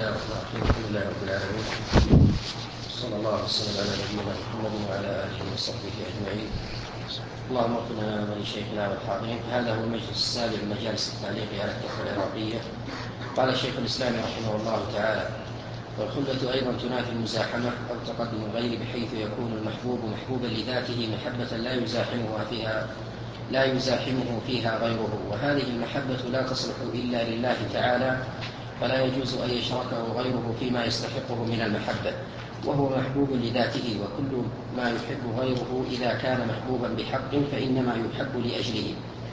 الله الرحمن الرحيم. الحمد لله رب العالمين، صلى الله وسلم على نبينا محمد وعلى آله وصحبه أجمعين. اللهم اغفر لنا ولشيخنا والحاضرين. هذا هو المجلس السابع من مجالس التعليق على التحفة العراقية. قال الشيخ الإسلام رحمه الله تعالى: والخلة أيضا تنافي المزاحمة أو تقدم الغير، بحيث يكون المحبوب محبوبا لذاته محبة لا يزاحمه فيها غيره، وهذه المحبة لا تصلح إلا لله تعالى، فلا يجوز أن يشركه غيره فيما يستحقه من المحبة، وهو محبوب لذاته. وكل ما يحب غيره إذا كان محبوبا بحق فإنما يحب لأجله،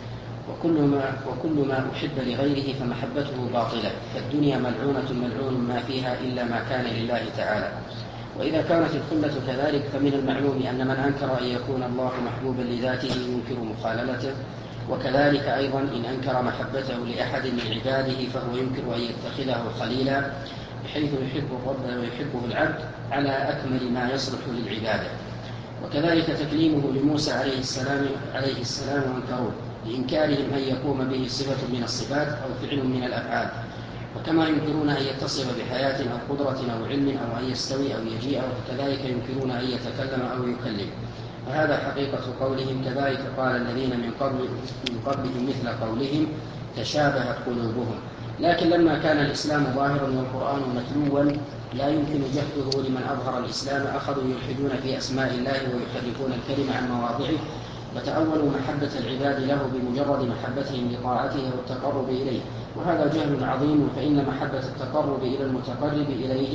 وكل ما أحب لغيره فمحبته باطلة. فالدنيا ملعونة ملعون ما فيها إلا ما كان لله تعالى. وإذا كانت الخلة كذلك فمن المعلوم أن من أنكر أن يكون الله محبوبا لذاته ينكر مخاللته، وكذلك أيضا إن أنكر محبته لأحد من عباده فهو ينكر أن يتخذه خليلا، بحيث يحب الرب ويحبه العبد على أكمل ما يصلح للعبادة. وكذلك تكليمه لموسى عليه السلام وانكروه لإنكارهم أن يقوم به صفة من الصفات أو فعل من الأفعال، وكما ينكرون أن يتصف بحياة أو قدرة أو علم أو أن يستوي أو يجيء، وكذلك ينكرون أن يتكلم أو يكلم. فهذا حقيقة قولهم. كذلك قال الذين من قبلهم مثل قولهم تشابهت قلوبهم. لكن لما كان الإسلام ظاهرا والقرآن متلوا لا يمكن جهده لمن أظهر الإسلام، أخذوا يلحدون في أسماء الله ويحرفون الكلمة عن مواضعه، وتأولوا محبة العباد له بمجرد محبتهم لطاعته والتقرب إليه، وهذا جهل عظيم. فإن محبة التقرب إلى المتقرب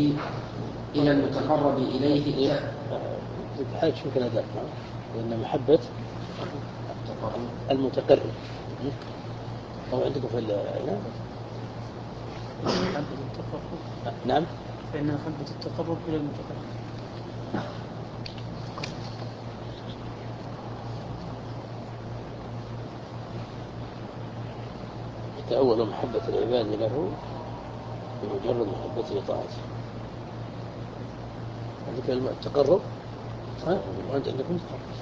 إليه حاجة شو كان ذاك؟ لأن محبة المتقرب أو عندكم في محبة التقرب. نعم، فإن محبة التقرب إلى المتقرب. تأول محبة العباد له بمجرد محبته لطاعته. عندك التقرب وأنت عندكم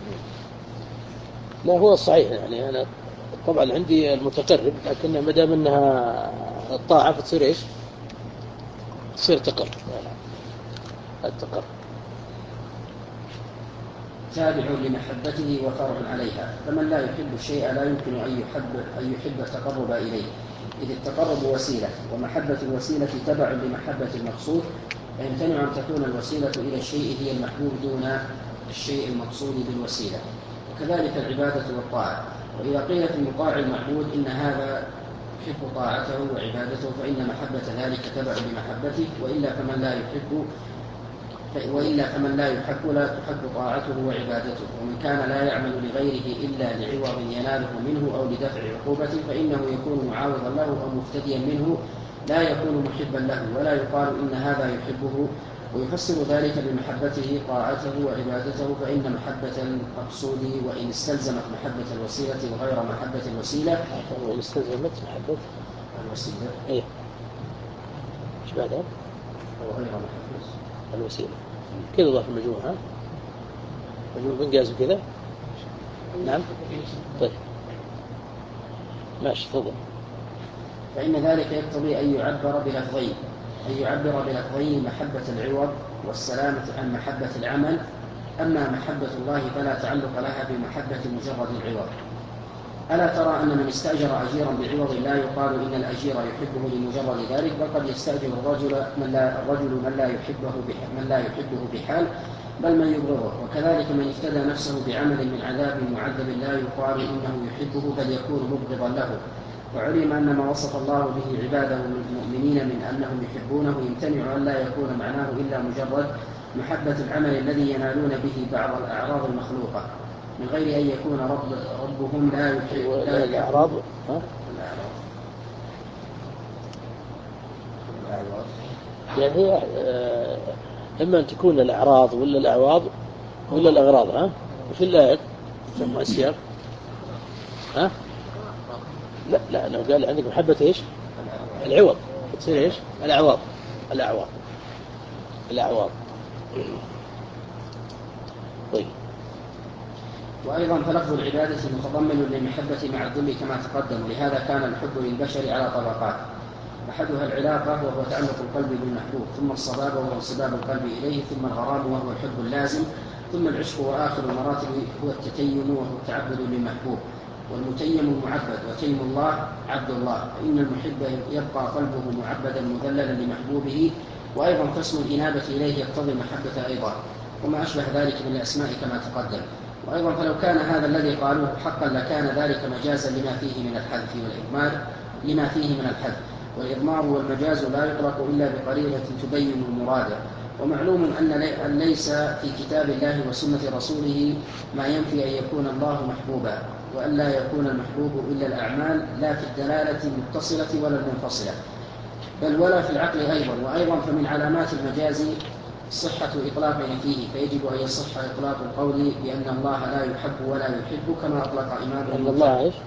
لا هو الصحيح. يعني أنا طبعا عندي المتقرب، لكن ما دام أنها الطاعة فتصير إيش؟ تصير تقرب. التقرب تابع لمحبته وفرع عليها. فمن لا يحب الشيء لا يمكن أن يحب التقرب إليه، إذ التقرب وسيلة، ومحبة الوسيلة تبع لمحبة المقصود، فيمتنع أن تكون الوسيلة إلى الشيء هي المحبوب دون الشيء المقصود بالوسيلة. وكذلك العبادة والطاعة. وإذا قيل في المطاع المعبود إن هذا يحب طاعته وعبادته فإن محبة ذلك تبع لمحبته، وإلا فمن لا يحب لا تحب طاعته وعبادته. ومن كان لا يعمل لغيره إلا لعوض يناله منه أو لدفع عقوبته فإنه يكون معاوضا له أو مفتديا منه، لا يكون محبا له، ولا يقال إن هذا يحبه. ويفسر ذلك بمحبته طاعته وعبادته. فإن محبة المقصود وإن استلزمت محبة الوسيلة وغير محبة الوسيلة، وإن استلزمت محبة الوسيلة إيه إيش بعدها؟ وغير محبة الوسيلة كذا ضاف المجموعة مجموع بنجاز كذا. نعم طيب ماشي تفضل. فإن ذلك يقتضي أن يعبر بلفظين محبة العوض والسلامة عن محبة العمل. أما محبة الله فلا تعلق لها بمحبة مجرد العوض. ألا ترى أن من استأجر أجيرا بعوض لا يقال إن الأجير يحبه لمجرد ذلك، بل قد يستأجر الرجل من لا يحبه بحال، بل من يبغضه. وكذلك من افتدى نفسه بعمل من عذاب معذب لا يقال إنه يحبه، بل يكون مبغضا له. وعلم أن ما وصف الله به عباده من المؤمنين من أنهم يحبونه يمتنع أن لا يكون معناه إلا مجرد محبة العمل الذي ينالون به بعض الأعراض المخلوقة، من غير أن يكون ربهم لا يحب الأعراض. يعني هي إما أن تكون الأعراض ولا الأعواض ولا الأغراض. وفي الآية سمع السياق لا لو قال عندك محبة إيش العوض تصير إيش الأعواض. طيب. وأيضا فلفظ العبادة متضمن للمحبة مع الذل كما تقدم، لهذا كان الحب للبشر على طبقات. أحدها العلاقة وهو تعلق القلب بالمحبوب، ثم الصبابة وهو انصباب القلب إليه، ثم الغرام وهو الحب اللازم، ثم العشق، وآخر المراتب هو التتيم وهو التعبد للمحبوب. والمتيم المعبد، وتيم الله عبد الله، فإن المحب يبقى قلبه معبدا مذللا لمحبوبه. وأيضا قسم الإنابة إليه يقتضي المحبة أيضا، وما أشبه ذلك من الأسماء كما تقدم. وأيضا فلو كان هذا الذي قالوه حقا لكان ذلك مجازا لما فيه من الحذف والإضمار، لما فيه من الحذف والإضمار، والمجاز لا يطلق إلا بقرينة تبين المراد. ومعلوم أن ليس في كتاب الله وسنة رسوله ما ينفي أن يكون الله محبوبا، وأن لا يكون المحبوب إلا الأعمال، لا في الدلالة المتصلة ولا المنفصلة، بل ولا في العقل أيضا. وأيضا فمن علامات المجاز صحة إطلاقه فيه، فيجب أن يصح إطلاق القول بأن الله لا يحب ولا يحب، كما أطلق إمام بأن الله إيش؟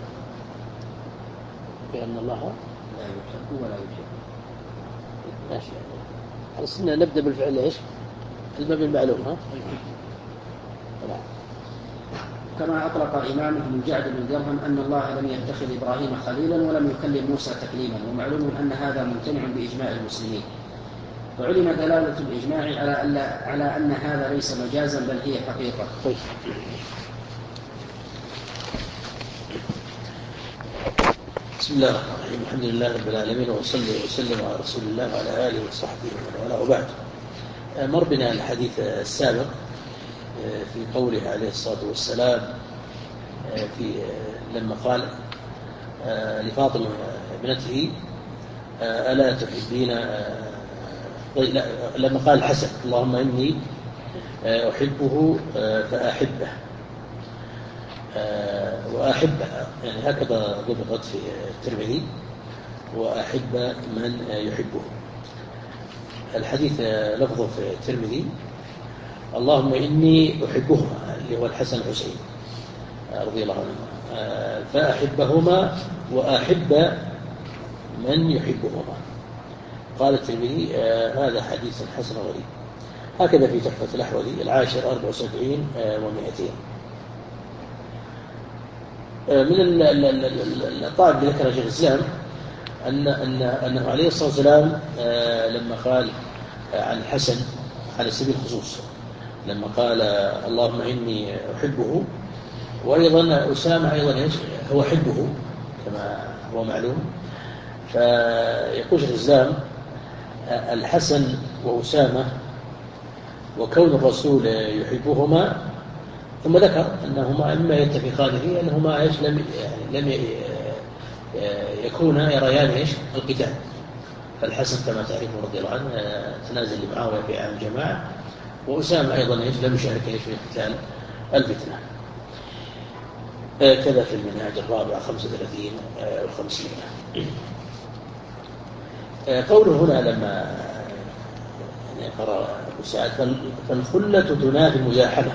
بأن الله لا يحب ولا يحب. ماشي. أصلنا نبدأ بالفعل إيش؟ المبني المعلوم. ها؟ كما أطلق إمام ابن جعد بن درهم أن الله لم يتخذ إبراهيم خليلا ولم يكلم موسى تكليما، ومعلوم أن هذا ممتنع بإجماع المسلمين. وعلم دلالة الإجماع على أن هذا ليس مجازا بل هي حقيقة. بسم الله الرحمن الرحيم. الحمد لله رب العالمين، وصلي وسلم على رسول الله وعلى آله وصحبه ومن والاه، وبعد. مر بنا الحديث السابق في قوله عليه الصلاة والسلام لما قال لفاطمة ابنته ألا تحبين، لما قال الحسن اللهم إني أحبه فأحبه، وأحبها، يعني هكذا ضبطت في الترمذي، وأحب من يحبه. الحديث لفظه في الترمذي اللهم إني أحبهما، اللي هو الحسن والحسين رضي الله عنهما، فأحبهما وأحب من يحبهما. قال الترمذي هذا حديث حسن غريب. هكذا في تحفة الأحوذي 1074 و200. من الطائف اللي ذكر شيخ الإسلام أنه عليه الصلاة والسلام لما قال عن الحسن على سبيل الخصوص، لما قال اللهم إني أحبه، وأيضا أسامة أيضا هو حبه كما هو معلوم. فيقول شيخ الإسلام الحسن وأسامة وكون الرسول يحبهما، ثم ذكر أنهما إما يتفقان فيه أنهما لم يكونا يريان القتال. فالحسن كما تعرفون رضي الله عنه تنازل لمعاوية في عام الجماعة، وأسامة أيضا لم يشارك في قتال الفتنة. كذا في المنهاج الرابع 35 و500. قوله هنا لما قرأ أبو سعد فالخلة تنافي المزاحمة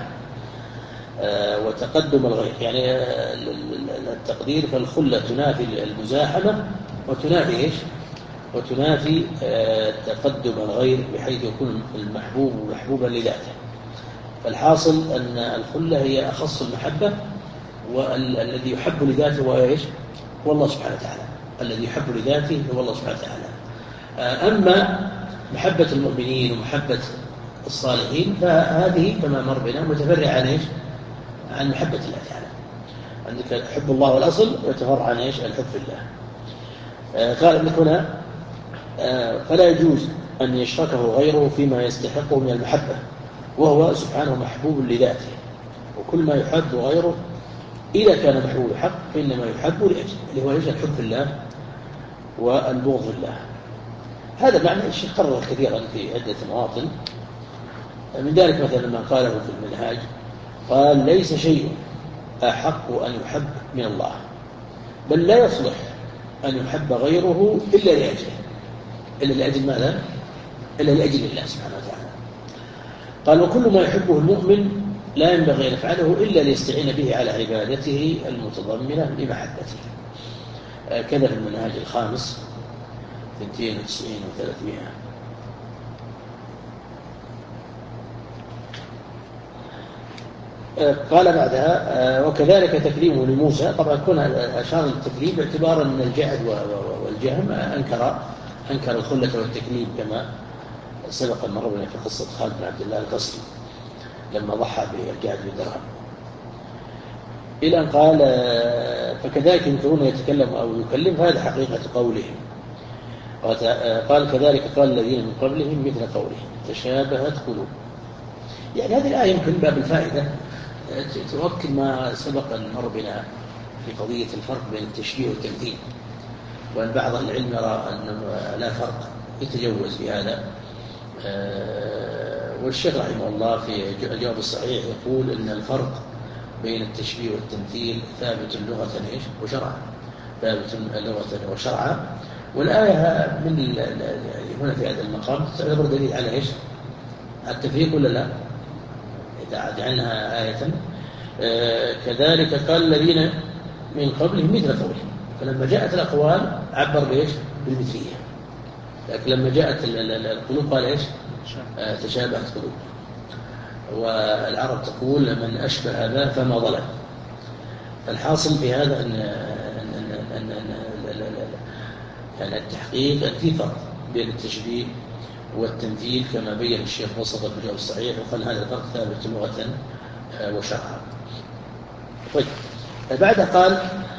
وتقدم الغير، يعني التقدير فالخلة تنافي المزاحمة وتنافي وتنافي تقدم الغير، بحيث يكون المحبوب محبوبا لذاته. فالحاصل أن الخلة هي أخص المحبة، والذي يحب لذاته هو الله سبحانه وتعالى. الذي يحب لذاته هو الله سبحانه وتعالى. أما محبة المؤمنين ومحبة الصالحين فهذه كما مر بنا متفرعة عن محبة الله تعالى. عندك حب الله والأصل، ويتفرع عن الحب في الله. قال ابن هنا فلا يجوز أن يشركه غيره فيما يستحقه من المحبة، وهو سبحانه محبوب لذاته. وكل ما يحب غيره إذا كان محبوب حق فإنما يحب لأجله، اللي هو الحب في الله والبغض في الله. هذا معنى الشيخ قرر كثيرا في عدة مواطن، من ذلك مثلا ما قاله في المنهاج، قال ليس شيء أحق أن يحب من الله، بل لا يصلح أن يحب غيره إلا لأجله. إلا لأجل ماذا؟ إلا لأجل الله سبحانه وتعالى. قال وكل ما يحبه المؤمن لا ينبغي أن يفعله إلا ليستعين به على عبادته المتضمنة لمحبته. كذا في المنهاج الخامس 92 و300. قال بعدها وكذلك تكليمه لموسى. طبعا كنا أشار التكليم باعتبار أن الجعد والجهم أنكر أنكر الخلة والتكليم كما سبق المرة في قصة خالد بن عبد الله القصري لما ضحى بالجعد بالدرهم، إلى أن قال فكذلك ينكرون يتكلم أو يكلم، فهذا حقيقة قولهم. قال كذلك قال الذين من قبلهم مثل قولهم تشابهت قلوب. يعني هذه الآية يمكن باب الفائدة تؤكد ما سبق المر بنا في قضية الفرق بين التشبيه والتمثيل، وأن بعض العلم يرى أن لا فرق يتجوز بهذا. والشيخ رحمه الله في الجواب الصحيح يقول أن الفرق بين التشبيه والتمثيل ثابت لغة وشرعا، ثابت لغة وشرعا. والآية من هنا في هذا المقام تعتبر دليل على إيش؟ التفريق ولا لا؟ إذا جعلناها آية كذلك قال الذين من قبلهم مثل قولهم، فلما جاءت الأقوال عبر بإيش؟ بالمثلية. لكن لما جاءت القلوب قال إيش؟ تشابهت قلوب. والعرب تقول من أشبه هذا فما ظلم. فالحاصل في هذا أن التحقيق في فرق بين التشبيه والتمثيل كما بين الشيخ وسط في الجواب الصحيح، وقال هذا الفرق ثابت لغة وشرعا. طيب بعدها قال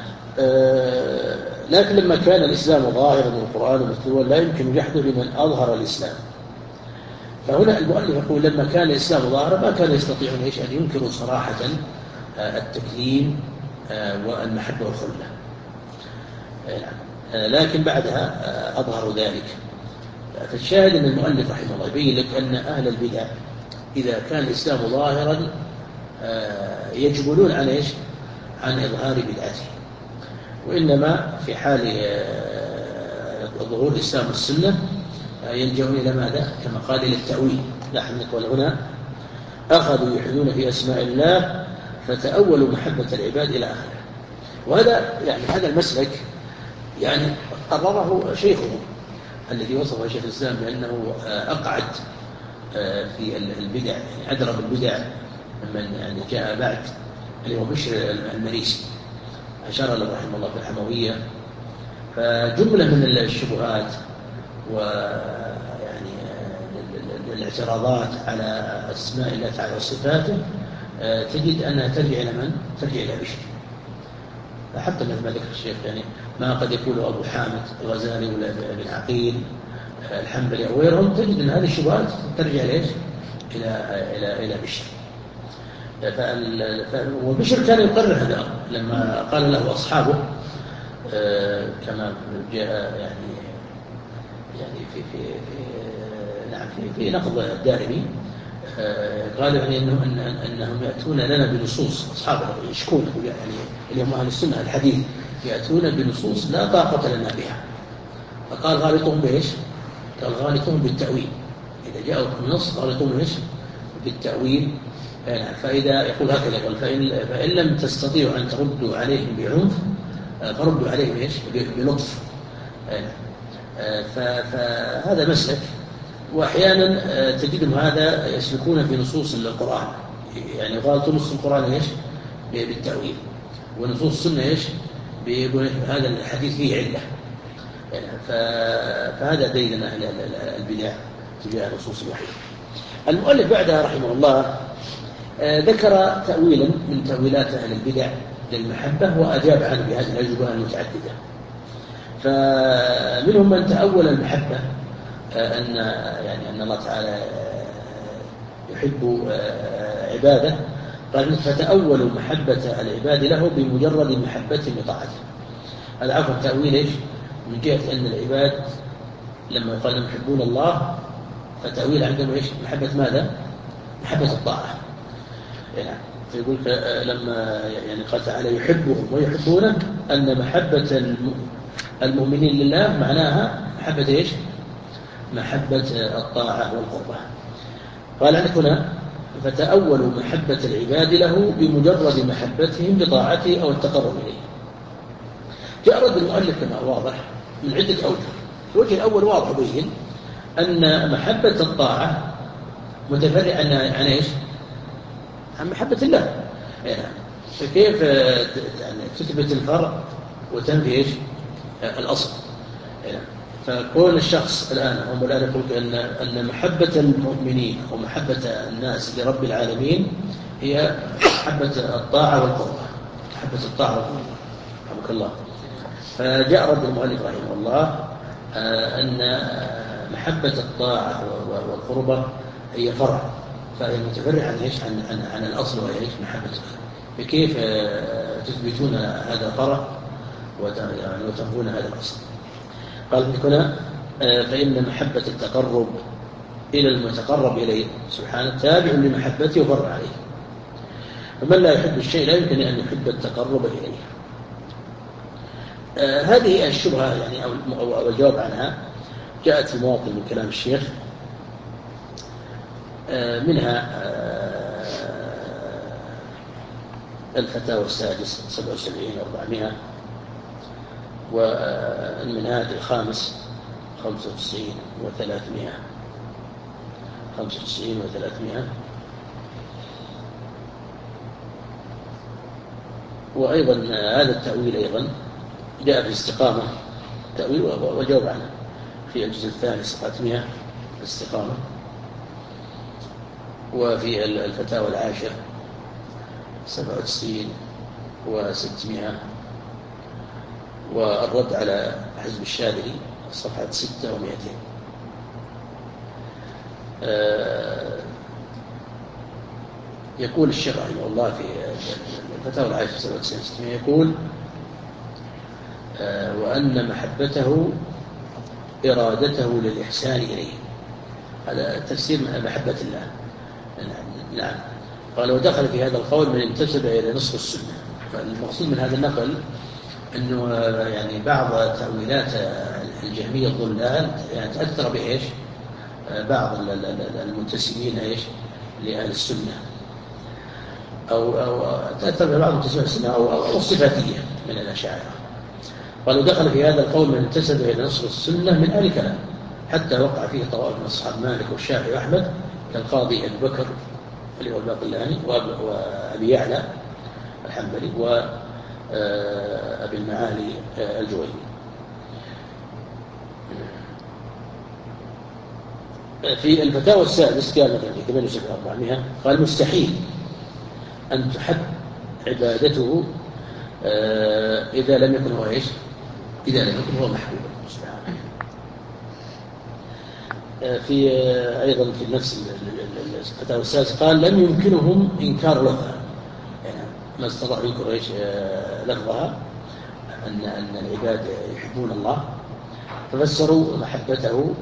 لكن لما كان الإسلام ظاهرا والقرآن متلوا لا يمكن جحده لمن أظهر الإسلام. فهنا المؤلف يقول لما كان الإسلام ظاهرا ما كان يستطيعون أن ينكروا صراحة التكليم والمحبة والخلة، لكن بعدها أظهروا ذلك. فالشاهد أن المؤلف رحمه الله يبين لك أن أهل البدع إذا كان الإسلام ظاهرا يجبلون عن إيش؟ عن إظهار بدعته، وإنما في حال ظهور الإسلام والسنة يلجؤون إلى ماذا؟ كما قال إلى التأويل. نحن نقول هنا أخذوا يلحدون في أسماء الله فتأولوا محبة العباد إلى آخره. وهذا يعني هذا المسلك يعني قرره شيخه الذي وصفه شيخ الإسلام بأنه أقعد في البدع، يعني أدرب البدع من يعني جاء بعد، اللي هو بشر المريسي أشار له رحمه الله في الحموية. فجملة من الشبهات ويعني الاعتراضات على أسماء الله تعالى وصفاته تجد أنها ترجع إلى من؟ ترجع إلى بشر. حتى مثل ما ذكر الشيخ يعني ما قد يقوله أبو حامد الغزالي ولا ابن عقيل الحنبلي أو غيرهم، تجد أن هذه الشبهات ترجع ليش؟ إلى بشر. وبشر كان يقرر هذا الأمر لما قال له أصحابه كما جاء يعني في نقض الدارمي قالوا يعني أنهم يأتون لنا بنصوص، أصحابه يشكون يعني اليوم أهل السنة الحديث يأتون بنصوص لا طاقة لنا بها. فقال غالطهم بإيش؟ قال غالطهم بالتأويل. إذا جاءوا النص غالطهم بإيش؟ بالتأويل. فإذا يقول هكذا يقول فإن لم تستطيعوا أن تردوا عليهم بعنف فردوا عليهم إيش؟ بلطف. فهذا مسلك. وأحيانا تجدهم هذا يسلكون في نصوص القرآن، يعني غالطوا نص القرآن إيش؟ بالتأويل، ونصوص السنة إيش؟ بيقول هذا الحديث فيه علة. فهذا دليل أهل البدع تجاه نصوص الوحي. المؤلف بعدها رحمه الله ذكر تأويلا من تأويلات أهل البدع للمحبة وأجاب عنه بهذه الأجوبة المتعددة. فمنهم من تأول المحبة أن الله تعالى يحب عباده، قال فتأولوا محبة العباد له بمجرد محبتهم لطاعته. هذا عفوا تأويل إيش؟ من جهة أن العباد لما يقال لهم يحبون الله فتأويل عندهم إيش؟ محبة ماذا؟ محبة الطاعة. يعني فيقول لما يعني قال تعالى يحبهم ويحبونه أن محبة المؤمنين لله معناها محبة إيش؟ محبة الطاعة والقربة. قال عندك هنا فتأولوا محبة العباد له بمجرد محبتهم لطاعته أو التقرب إليه. جاء رد المؤلف كما واضح من عدة أوجه. الوجه الأول واضح بين أن محبة الطاعة متفرعة عن إيش؟ عن محبة الله. يعني فكيف يعني تثبت الفرع وتنفي إيش؟ الأصل. يعني فكون الشخص الآن هم الآن يقول أن محبة المؤمنين ومحبة الناس لرب العالمين هي محبة الطاعة والقربة. محبة الطاعة والقربة رحمك الله. فجاء رد المؤلف رحمه الله أن محبة الطاعة والقربة هي فرع، فهي متفرع عن الأصل وهي محبة الله. فكيف تثبتون هذا الفرع وتنفون هذا الأصل؟ قال هنا فإن محبة التقرب إلى المتقرب إليه سبحانه تابع لمحبته وفرع عليه. فمن لا يحب الشيء لا يمكن أن يحب التقرب إليه. هذه الشبهة يعني أو الجواب عنها جاءت في مواطن من كلام الشيخ، منها الفتاوى السادس 77-400، والمنهاج الخامس 95-300، وأيضا هذا التأويل أيضا جاء في الاستقامة تأويل وجواب عنه في الجزء الثاني صفحة 100 الاستقامة، وفي الفتاوى العاشر 97-600، والرد على حزب الشاذلي صفحة 600. يقول الشيخ رحمه الله في الفتاوى العاشر 97-600 يقول وأن محبته إرادته للإحسان إليه. هذا تفسير محبة الله. نعم. قال ودخل في هذا القول من انتسب إلى نصف السنة. فالمقصود من هذا النقل أنه يعني بعض تأويلات الجهمية الضلال يعني تأثر بإيش بعض المنتسبين إيش لأهل السنة، أو تأثر ببعض المنتسبين السنة أو الصفاتية من الأشاعرة. قالوا دخل في هذا القول من انتسب إلى نصف السنة من أهل الكلام، حتى وقع فيه طوائف من أصحاب مالك والشافعي وأحمد كالقاضي أبي بكر اللي هو الباقلاني وأبي يعلى الحنبلي وأبي المعالي الجويني. في الفتاوى السادس قال مثلا في 78-400 قال مستحيل أن تحب عبادته إذا لم يكن هو إيش؟ إذا لم يكن هو محبوبا سبحانه. في أيضا في نفس الفتاوى السادس قال لم يمكنهم إنكار لفظها، يعني ما استطاعوا ينكروا إيش لفظها أن العباد يحبون الله، ففسروا محبته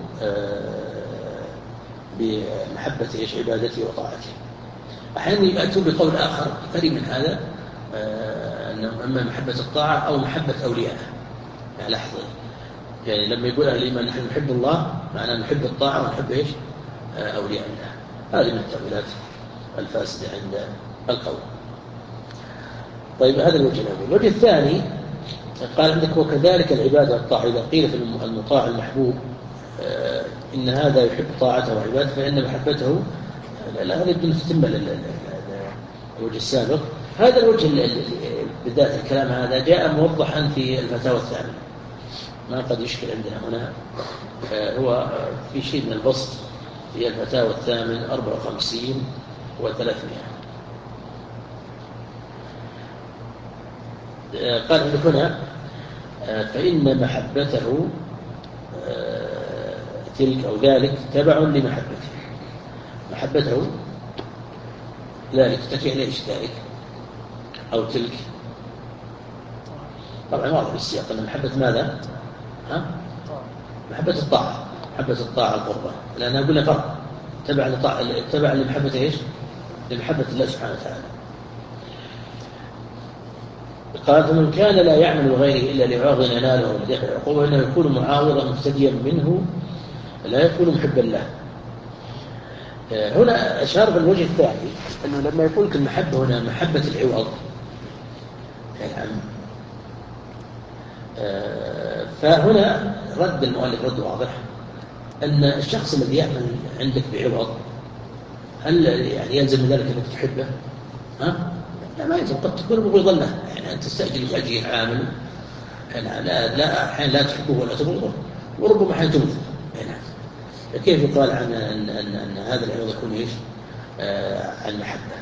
بمحبة إيش عبادته وطاعته. أحيانا يأتوا بقول آخر قريب من هذا أنه أما محبة الطاعة أو محبة أولياء. يعني لحظة، يعني لما يقول أهل الإيمان نحن نحب الله معناه نحب الطاعة ونحب إيش أولياء الله. هذه من التأويلات الفاسدة عند القول. طيب هذا الوجه الأول. الوجه الثاني قال عندك وكذلك العبادة والطاعة إذا قيل في المطاع المحبوب إن هذا يحب طاعته وعبادته فإن محبته هذا بدون تتم الوجه السابق. هذا الوجه بالذات الكلام هذا جاء موضحا في الفتاوى الثانية، ما قد يشكل عندنا هنا. هو في شيء من البسط في الفتاوى الثامن 54-300. قال عندك هنا فإن محبته تلك أو ذلك تبع لمحبته. محبته ذلك تكي ليش ذلك أو تلك طبعا واضح السياق أن محبة ماذا؟ محبة الطاعة، محبة الطاعة القربة، لأنها قلنا فرق تبع لمحبة إيش؟ لمحبة الله سبحانه وتعالى. قال فمن كان لا يعمل بغيره إلا ليعظم ناله ولدفع العقوبة إنه يكون معاوضا مفتديا منه لا يكون محبا له. هنا أشار بالوجه الثاني أنه لما يقول المحبة هنا محبة العوض يعني فهنا رد المؤلف رد واضح أن الشخص الذي يعمل عندك بعوض هل يعني يلزم ذلك أنك تحبه؟ لا ما يلزم، قد تكون مبغضا له، يعني أن تستأجر لأجل عامل لا أحيانا لا تحبه ولا تبغضه، وربما حيتمثل. نعم. كيف يقال عن أن هذا العوض يكون إيش؟ عن محبة.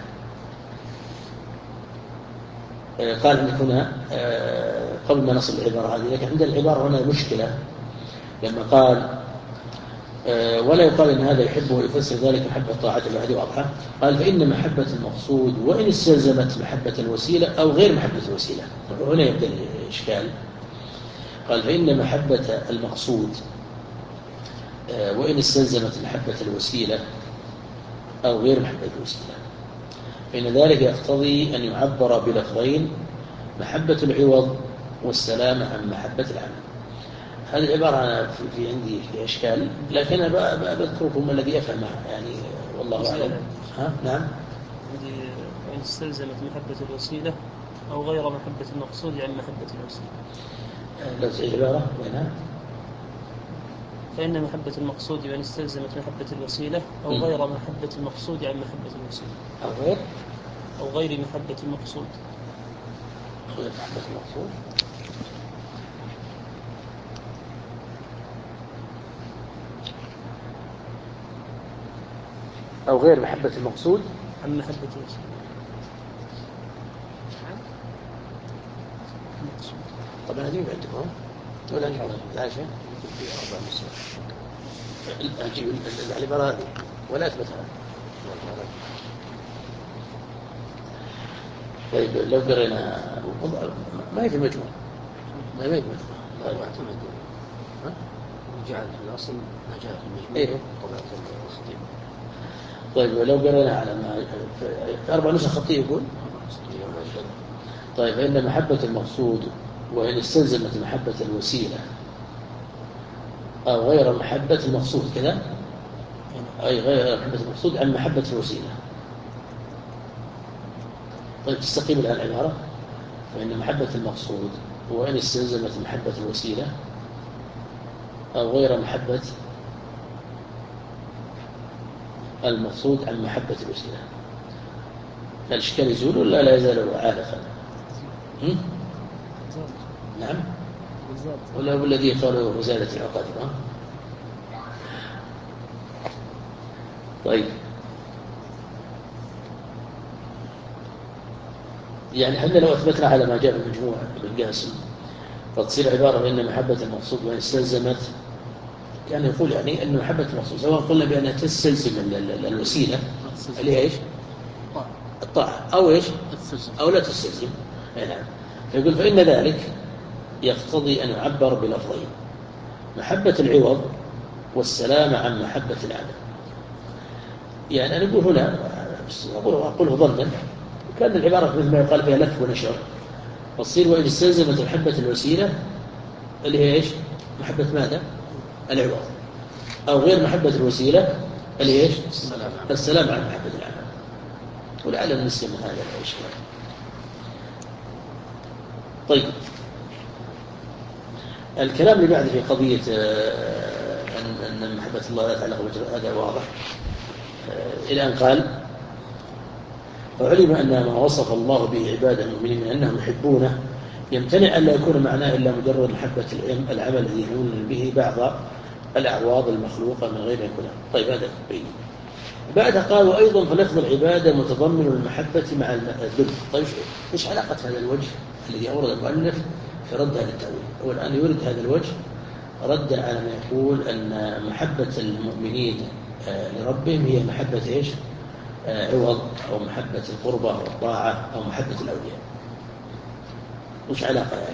قال أن هنا قبل ما نصل العبارة هذه، لكن عند العبارة هنا مشكلة لما قال ولا يقال إن هذا يحبه ويفسر ذلك محبة طاعته، هذه واضحة. قال فإن محبة المقصود وإن استلزمت محبة الوسيلة أو غير محبة الوسيلة. هنا يبدأ الإشكال. قال فإن محبة المقصود وإن استلزمت محبة الوسيلة أو غير محبة الوسيلة، فإن ذلك يقتضي أن يعبر بلفظين: محبة العوض والسلام عن محبة العمل. هذه العبارة أنا في عندي في أشكال، لكن أنا بذكركم الذي أفهمه يعني، والله أعلم. نعم. وإن استلزمت محبة الوسيلة أو غير محبة المقصود عن محبة الوسيلة. لو العبارة وينها؟ فإن محبة المقصود وإن استلزمت محبة الوسيلة أو غير محبة المقصود عن محبة الوسيلة. أو غير محبة المقصود. غير محبة المقصود. أو غير محبة المقصود عن محبة الوسيلة. طبعا هذه عندكم ولا لا شيء في 4 مسائل. أجيب العبارة هذه ولا أثبتها. طيب لو قرينا ما هي في المجموع، ما هي في المجموع. واعتمد جعل في الأصل ما جاء في المجموع. إيه. طيب لو قرينا على ما في 4 نسخ خطية يقول. طيب فإن محبة المقصود وإن استلزمت محبة الوسيلة أو غير محبة المقصود كذا، أي غير محبة المقصود عن محبة الوسيلة. طيب تستقيم الآن العبارة: فإن محبة المقصود وإن استلزمت محبة الوسيلة أو غير محبة المقصود عن محبة الوسيلة. الإشكال يزول ولا لا يزال عالقا؟ نعم. ولا هو الذي قالوا وزالة العقد؟ طيب يعني احنا لو أثبتنا على ما جاء في المجموع ابن قاسم فتصير عبارة بأن محبة المقصود وإن استلزمت، كان يقول يعني أن محبة المقصود سواء قلنا بأنها تستلزم الوسيلة اللي هي إيش؟ الطاعة، أو إيش؟ أو لا تستلزم. نعم. يقول فإن ذلك يقتضي أن يعبر بلفظين: محبة العوض والسلام عن محبة العمل. يعني أنا أقول هنا أقوله ظنا، كان العبارة مثل ما يقال فيها لف ونشر، فتصير وإن استلزمت محبة الوسيلة اللي هي إيش؟ محبة ماذا؟ العوض، أو غير محبة الوسيلة اللي هي إيش؟ السلام عن محبة العمل. ولعل نسلم هذا الإشكال. طيب الكلام اللي بعد في قضية أن محبة الله لا تعلق بالجبال هذا واضح، إلى أن قال وعلم أن ما وصف الله به عباده المؤمنين من أنهم يحبونه يمتنع أن لا يكون معناه إلا مجرد محبة العمل الذي يعملون به بعض الأعواض المخلوقة من غير يكون. طيب هذا بين. بعد قال وأيضا فلفظ العبادة متضمن المحبة مع الذل. طيب إيش علاقة هذا الوجه الذي أورد المؤلف في رد هذا التأويل؟ هو الآن يورد هذا الوجه ردا على ما يقول أن محبة المؤمنين لربهم هي محبة إيش؟ عوض، أو محبة القربة والطاعة، أو محبة الأولياء. وش علاقة يعني؟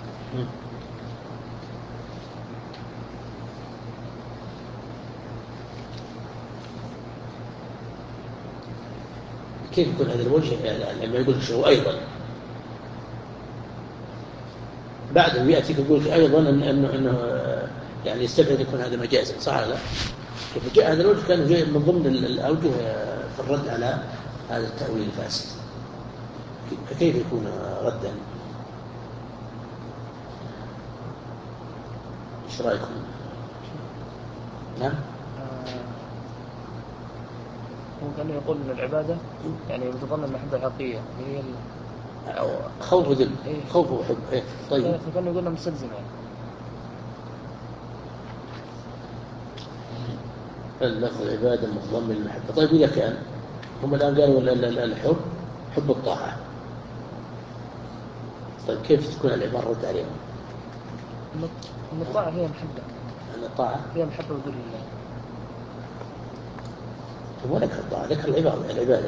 كيف يكون هذا الوجه لما يقول شو أيضا بعد يأتيك يقول أيضا أنه يعني يستبعد يكون هذا مجازا، صح ولا لا؟ كيف جاء هذا الوجه كان جاء من ضمن الأوجه في الرد على هذا التأويل الفاسد، فكيف يكون ردا؟ ايش رايكم؟ نعم. ممكن يقول ان العباده يعني تتضمن المحبه الحقيقيه اللي هي خوف وذل. خوف وحب. طيب فكان يقول انها مستلزمه. اللفظ العبادة متضمن المحبة. طيب إذا كان هم الآن قالوا الحب حب الطاعة، طيب كيف تكون العبارة رد عليهم؟ أن الطاعة هي محبة، أن الطاعة هي محبة وذل الله. هو ذكر الطاعة، ذكر العبادة.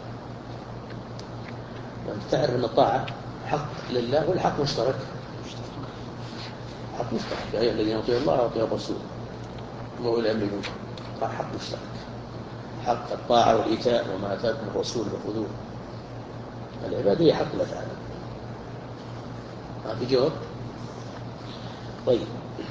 وأنت تعرف أن الطاعة حق لله والحق مشترك، حق مشترك. يا أيها الذين يطيعون الله ويطيعون الرسول وأولي الأمر منكم، حق مشترك، حق الطاعة والإيتاء وما آتاكم الرسول فخذوه. العبادة هي حق الله تعالى. ما في جواب؟ طيب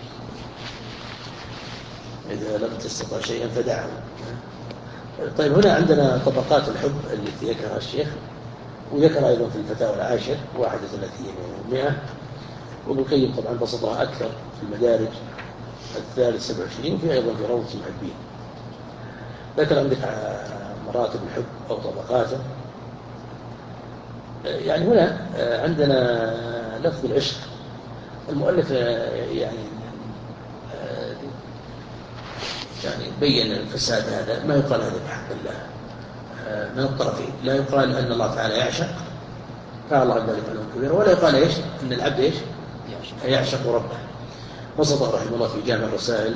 إذا لم تستطع شيئا فدعه. طيب هنا عندنا طبقات الحب التي ذكرها الشيخ، وذكر أيضا في الفتاوى العاشر 31 و100، وابن القيم طبعا بسطها أكثر في المدارج الثالث 27، وفي أيضا في روضة المحبين. ذكر عندك مراتب الحب أو طبقاته. يعني هنا عندنا لفظ العشق. المؤلف يعني بين الفساد هذا، ما يقال هذا بحق الله من الطرفين. لا يقال أن الله تعالى يعشق، قال الله ذلك علم كبير، ولا يقال إيش أن العبد إيش يعشق ربه. بسطه رحمه الله في جامع الرسائل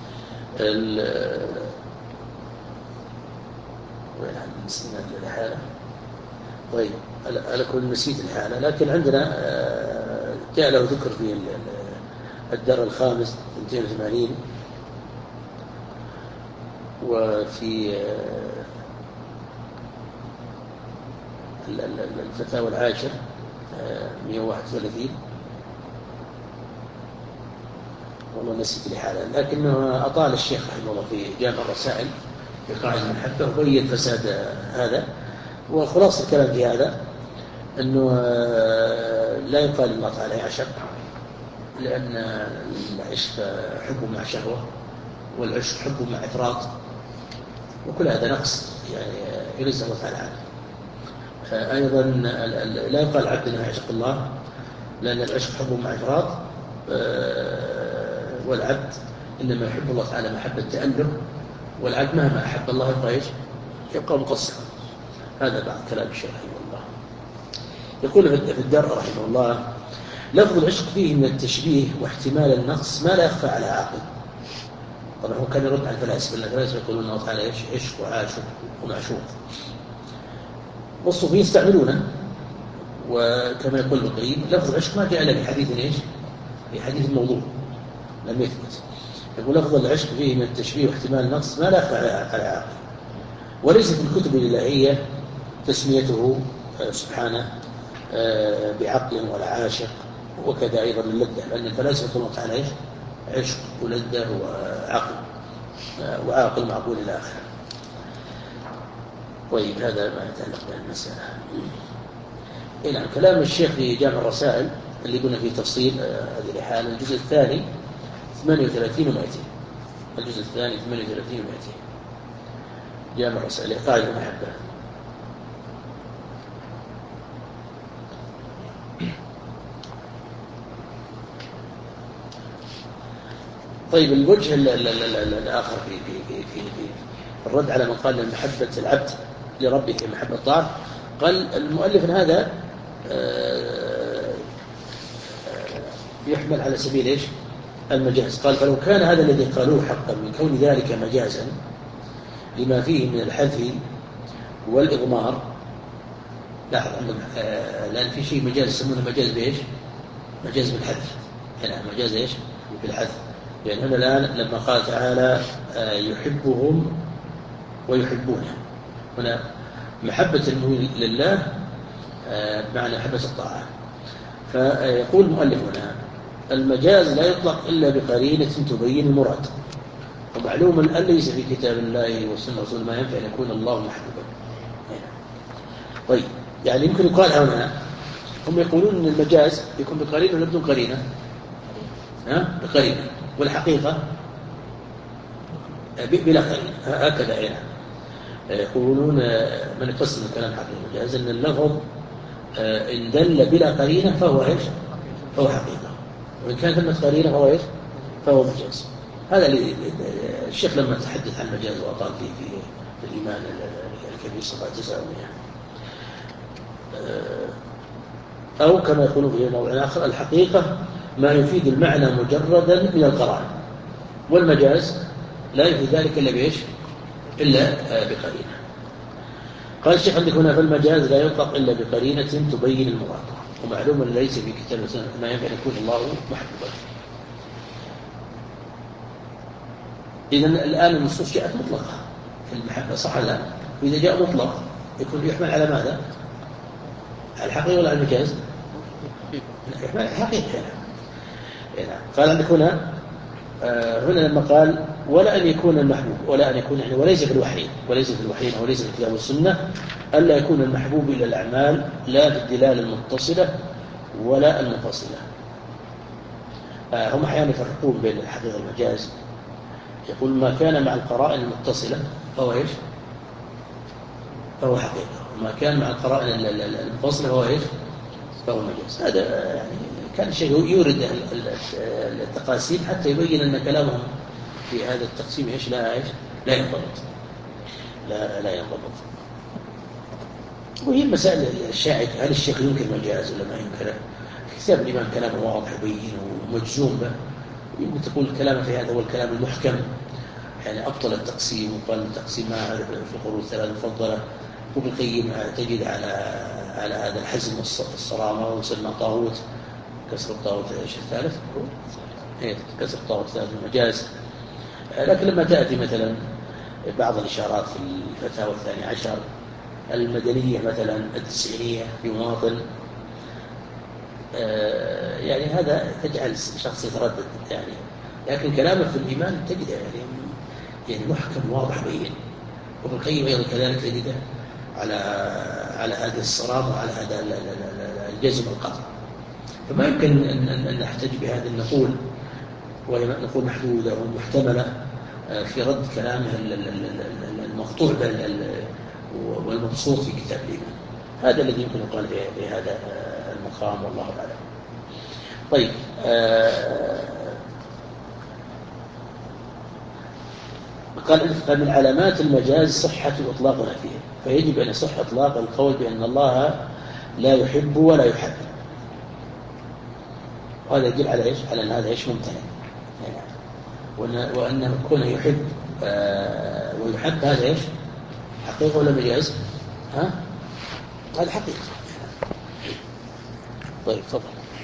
وين نسينا الحالة. طيب أنا كنت نسيت الحالة، لكن عندنا جاء له ذكر في الدر الخامس 82، وفي الفتاوى العاشر 131. والله نسيت الحالة، لكنه أطال الشيخ رحمه الله في جامع الرسائل في قاعدة المحبة وبين فساد هذا. وخلاص الكلام في هذا أنه لا يقال الله تعالى يعشق، لأن العشق حب مع شهوة، والعشق حب مع إفراط، وكل هذا نقص يعني ينزه الله تعالى عنه. أيضا لا يقال عبد أنه يعشق الله، لأن العشق حب مع إفراط، والعبد إنما يحب الله تعالى محبة تأله، والعبد مهما أحب الله يبقى إيش؟ يبقى مقصرا. هذا بعض كلام الشيخ رحمه الله. يقول في الدر رحمه الله: لفظ العشق فيه من التشبيه واحتمال النقص ما لا يخفى على عاقل. طبعا هو كان يرد على الفلاسفة، لأن الفلاسفة يقولون الله تعالى عشق وعاشق ومعشوق، والصوفية يستعملونه. وكما يقول ابن القيم لفظ العشق ما جاء إلا في حديث إيش؟ في حديث الموضوع لم يثبت. يقول لفظ العشق فيه من التشبيه واحتمال النقص ما لا يخفى على عاقل، وليس في الكتب الإلهية تسميته سبحانه بعقل ولا عاشق، وكذا أيضا اللذة، لأن الفلاسفة يقولون تعالى إيش؟ عشق ولذة وعقل وعاقل معقول إلى آخره. طيب هذا ما يتعلق بالمسألة. نعم، كلام الشيخ في جامع الرسائل اللي قلنا فيه تفصيل هذه الحالة، الجزء الثاني 38 و200. الجزء الثاني 38 و200 جامع الرسائل قاعدة المحبة. طيب الوجه الآخر في الرد على من قال أن محبة العبد لربه محبة طاعة، قال المؤلف هذا يحمل على سبيل إيش؟ المجاز. قال: فلو كان هذا الذي قالوه حقا من كون ذلك مجازا لما فيه من الحذف والإضمار. لاحظ عندهم لأن في شيء مجاز يسمونه مجاز بإيش؟ مجاز بالحذف. هنا مجاز إيش؟ بالحذف. يعني هنا الآن لما قال تعالى يحبهم ويحبونه، هنا محبة المؤمن لله بمعنى محبة الطاعة. فيقول المؤلف هنا: المجاز لا يطلق إلا بقرينة تبين المراد، ومعلوم أن ليس في كتاب الله والسنة رسول ما ينفع أن يكون الله محبوبا. طيب يعني يمكن يقال هنا هم يقولون أن المجاز يكون بقرينة ولا بدون قرينة؟ بقرينة، والحقيقة بلا قرينة. هكذا يعني يقولون من يقسم الكلام حق المجاز أن اللفظ إن دل بلا قرينة فهو إيش؟ فهو حقيقة، وإن كان ثمة قرينة فهو إيش؟ فهو مجاز. هذا الشيخ لما تحدث عن المجاز وأطال في الإيمان الكبير صفات تساؤلية. أو كما يقولون في موضع آخر الحقيقة ما يفيد المعنى مجردا من القرائن، والمجاز لا يفيد ذلك إلا بإيش؟ إلا بقرينة. قال الشيخ عندك هنا فالمجاز لا يطلق إلا بقرينة تبين المراد، ومعلوم أن ليس في كتاب السنة ما ينفع يكون الله محبوبا. إذن الآن النصوص جاءت مطلقة في المحبة صح لا؟ وإذا جاء مطلق يكون يحمل على ماذا؟ على الحقيقة ولا على المجاز؟ يحمل على الحقيقة. قال عندك هنا لما قال ولا أن يكون المحبوب، ولا أن يكون يعني وليس في الوحيين أو وليس في الكتاب والسنة ألا يكون المحبوب إلى الأعمال لا بالدلالة المتصلة ولا المنفصلة. هم أحيانا يفرقون بين الحقيقة والمجاز، يقول ما كان مع القرائن المتصلة فهو إيش؟ فهو حقيقة، وما كان مع القرائن المنفصلة فهو إيش؟ فهو مجاز. هذا يعني كان الشيء يورد التقاسيم حتى يبين أن كلامهم في هذا التقسيم إيش؟ لا ينضبط. لا ينضبط. وهي المسائل الشائكة، هل الشيخ ينكر مجاز ولا ما ينكره؟ كتاب الإمام كلامه واضح وبين ومجزوم به، يمكن تقول كلامه في هذا هو الكلام المحكم، يعني أبطل التقسيم وقال التقسيم ما عرف في القرون الثلاث المفضلة. وابن القيم تجد على هذا الحزم والصرامة وسمى طاغوت كسر الطاغوت ايش الثالث؟ كسر الطاغوت الثالث المجاز. لكن لما تأتي مثلا بعض الإشارات في الفتاوى 12 المدنية مثلا 90 في مواطن، يعني هذا تجعل الشخص يتردد يعني. لكن كلامه في الإيمان تجده يعني محكم واضح بين. وابن القيم أيضا كذلك تجده على هذا الصرام وعلى هذا الجزم القطع. فما يمكن أن نحتج بهذا النقول ونقول محدودة ومحتملة في رد كلامه المقطوع والمبسوط في كتاب الإيمان. هذا الذي يمكن يقال في هذا المقام والله أعلم. طيب قال من علامات المجاز صحة إطلاق نفيه، فيجب أن يصح إطلاق القول بأن الله لا يحب ولا يحب. وهذا يدل على إيش؟ على أن هذا إيش ممتنع يعني. وأنه كونه يحب ويحب هذا إيش؟ حقيقة ولا مجاز؟ هذا حقيقة. طيب تفضل.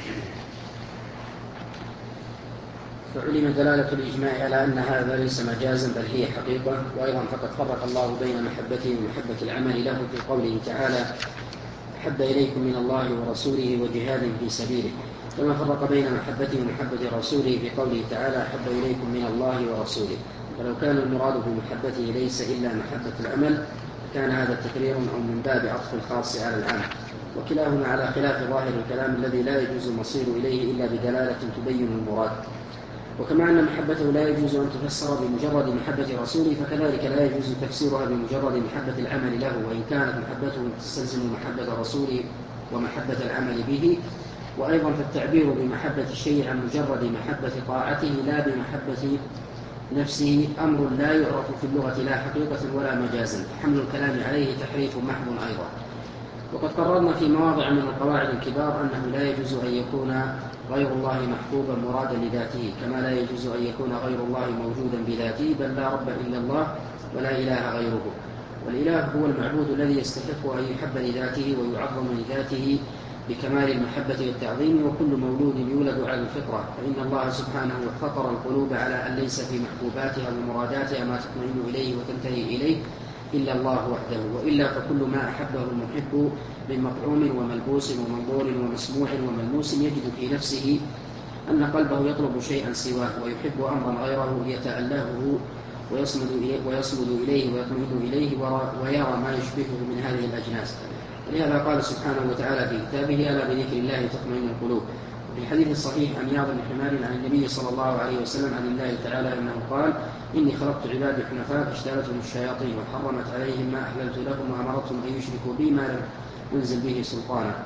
فعلم دلالة الإجماع على أن هذا ليس مجازا بل هي حقيقة. وأيضا فقد فرق الله بين محبته ومحبة العمل له في قوله تعالى أحب إليكم من الله ورسوله وجهاد في سبيله، كما فرق بين محبته ومحبة رسوله في قوله تعالى أحب إليكم من الله ورسوله. فلو كان المراد بمحبته ليس إلا محبة العمل كان هذا تكرير أو من باب عطف الخاص على العام، وكلاهما على خلاف ظاهر الكلام الذي لا يجوز المصير إليه إلا بدلالة تبين المراد. وكما أن محبته لا يجوز أن تفسر بمجرد محبة رسوله فكذلك لا يجوز تفسيرها بمجرد محبة العمل له، وإن كانت محبته تستلزم محبة رسوله ومحبة العمل به. وأيضا فالتعبير بمحبة الشيء عن مجرد محبة طاعته لا بمحبة نفسه أمر لا يعرف في اللغة لا حقيقة ولا مجازا، حمل الكلام عليه تحريف محض أيضا. وقد قررنا في مواضع من القواعد الكبار أنه لا يجوز أن يكون غير الله محبوبا مرادا لذاته، كما لا يجوز أن يكون غير الله موجودا بذاته، بل لا رب إلا الله ولا إله غيره. والإله هو المعبود الذي يستحق أن يحب لذاته ويعظم لذاته بكمال المحبة والتعظيم. وكل مولود يولد على الفطرة، فإن الله سبحانه فطر القلوب على أن ليس في محبوباتها ومراداتها ما تطمئن إليه وتنتهي إليه إلا الله وحده، وإلا فكل ما أحبه المحب من مطعوم وملبوس ومنظور ومسموع وملموس يجد في نفسه أن قلبه يطلب شيئا سواه ويحب أمرا غيره يتألهه ويصمد إليه ويطمئن إليه ويرى ما يشبهه من هذه الأجناس. ولهذا قال سبحانه وتعالى في كتابه ألا بذكر الله تطمئن القلوب. وفي الحديث الصحيح عن عياض بن حمار عن النبي صلى الله عليه وسلم عن الله تعالى أنه قال إني خلقت عبادي حنفاء فاجتالتهم الشياطين وحرمت عليهم ما أحللت لهم وأمرتهم أن يشركوا بي ما لم ينزل به سلطانا.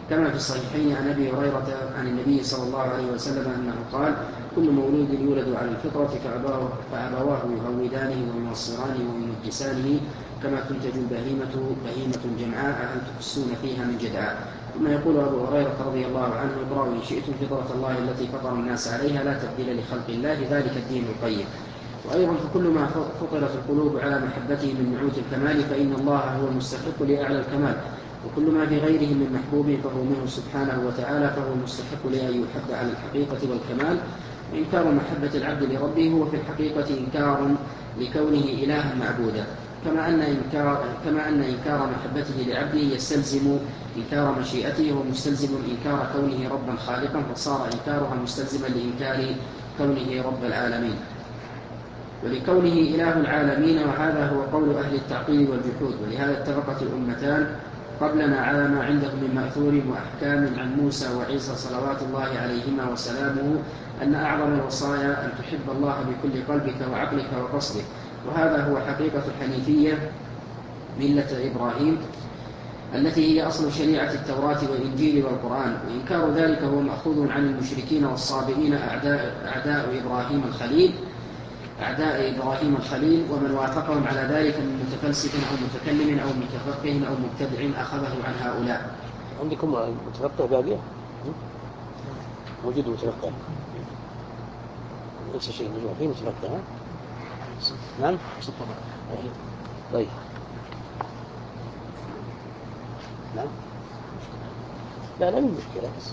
كما في الصحيحين عن أبي هريرة عن النبي صلى الله عليه وسلم أنه قال: كل مولود يولد على الفطرة فأبواه يهودانه وينصرانه ويمجسانه كما تنتج البهيمة بهيمة جمعاء هل تحسون فيها من جدعاء. ثم يقول أبو هريرة رضي الله عنه: اقرأوا إن شئتم فطرة الله التي فطر الناس عليها لا تبديل لخلق الله ذلك الدين القيم. وأيضا فكل ما فطرت القلوب على محبته من نعوت الكمال فإن الله هو المستحق لأعلى الكمال، وكل ما في غيره من محبوب فهو منه سبحانه وتعالى فهو المستحق لأن يحب على الحقيقة والكمال. وإنكار محبة العبد لربه هو في الحقيقة إنكار لكونه إلها معبودا، كما أن إنكار محبته لعبده يستلزم إنكار مشيئته ومستلزم إنكار كونه ربا خالقا، فصار إنكارها مستلزما لإنكار كونه رب العالمين ولكونه إله العالمين. وهذا هو قول أهل التعطيل والجحود. ولهذا اتفقت الأمتان قبلنا على ما عندهم من مأثور وأحكام عن موسى وعيسى صلوات الله عليهما وسلامه أن أعظم الوصايا أن تحب الله بكل قلبك وعقلك وقصدك، وهذا هو حقيقة الحنيفية ملة إبراهيم التي هي أصل شريعة التوراة والإنجيل والقرآن. وإنكار ذلك هو مأخوذ عن المشركين والصابئين أعداء إبراهيم الخليل ومن وافقهم على ذلك من متفلسف أو متكلم أو متفقه أو مبتدع أخذه عن هؤلاء. عندكم متفقه بابية؟ موجود متفقه؟ ليس شيء مجموع فيه متفقه؟ نعم؟ طيب نعم؟ لا من مشكلة بس.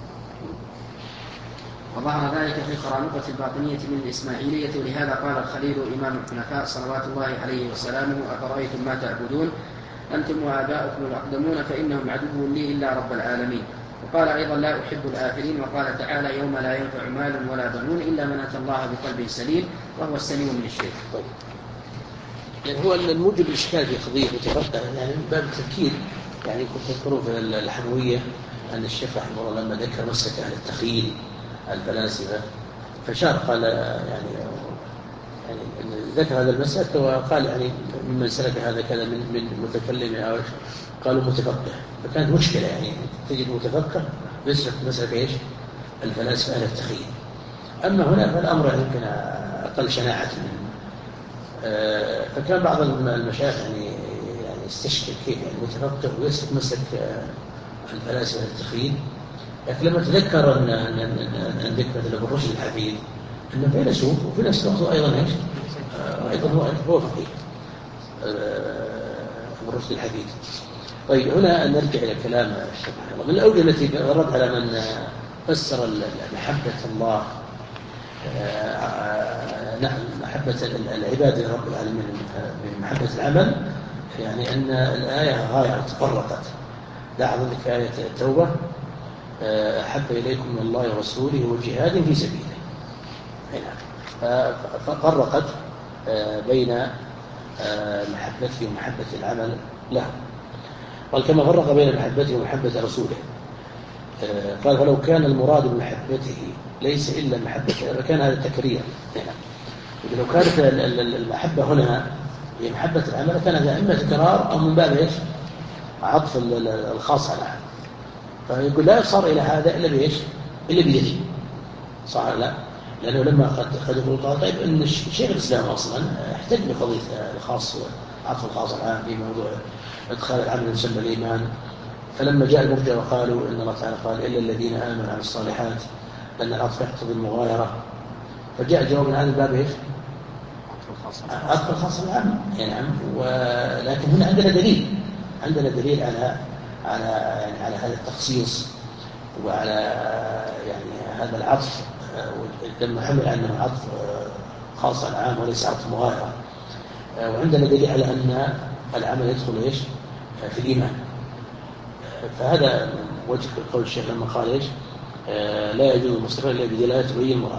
وظهر ذلك في قرامطة الباطنية من الإسماعيلية. ولهذا قال الخليل إمام الحنفاء صلوات الله عليه وسلامه: أفرأيتم ما تعبدون أنتم وآباؤكم الأقدمون فإنهم عدو لي إلا رب العالمين. وقال أيضا: لا أحب الآفلين. وقال تعالى: يوم لا ينفع مال ولا بنون إلا من أتى الله بقلب سليم وهو السليم من الشرك. طيب. يعني هو الموجب الإشكال في قضية متفقه يعني باب التفكير. يعني كنت تذكروا في الحموية أن الشيخ رحمه الله لما ذكر مسلك أهل التخيل الفلاسفة فشار قال يعني ذكر هذا المسألة وقال يعني ممن سلك هذا كذا من متكلم أو قالوا متفقه، فكانت مشكلة يعني تجد متفقه يسلك مسلك إيش الفلاسفة أهل التخيل. أما هنا فالأمر يمكن أقل شناعة منه. فكان بعض المشايخ يعني يستشكل كيف يعني متفقه ويسلك مسلك الفلاسفة أهل التخيل. لكن لما تذكر أن ذكر مثل ابن رشد الحفيد أنه فيلسوف وفي نفس الوقت أيضا إيش؟ أيضا هو فقيه ابن رشد الحفيد. طيب هنا نرجع إلى كلام الشيخ رحمه الله. من الأوجه التي غرد على من فسر محبة الله محبة العباد لرب العالمين بمحبة العمل، يعني أن الآية غاية تفرقت. لاحظ ذلك آية التوبة: أحب إليكم من الله ورسوله وجهاد في سبيله. ففرقت بين محبته ومحبة العمل له. قال: كما فرق بين محبته ومحبة رسوله. قال: فلو كان المراد بمحبته ليس إلا محبته لكان هذا تكرير. لو كانت المحبة هنا هي محبة العمل كان هذا إما تكرار أو من باب إيش عطف الخاص على العام. فيقول لا يصار إلى هذا إلا بإيش إلا بيده صح لا، لأنه لما قد يقول قال طيب إن شيخ الإسلام أصلا احتج بقضية الخاص وعطف الخاص على العام في موضوع إدخال العمل يسمى الإيمان. فلما جاء المرجئة وقالوا إن الله تعالى قال: إلا الذين آمنوا وعملوا الصالحات لأن العطف يقتضي المغايرة، فجاء جواب من هذا الباب إيش عطف الخاص على العام. نعم. ولكن هنا عندنا دليل على هذا التخصيص وعلى يعني هذا العطف لما حمل أنه عطف خاص على العام وليس عطف مغايرة. وعندنا دليل على أن العمل يدخل إيش في الإيمان. فهذا وجه قول الشيخ لما قال إيش لا يجوز المصرف إلا بدلالة ولي المراد.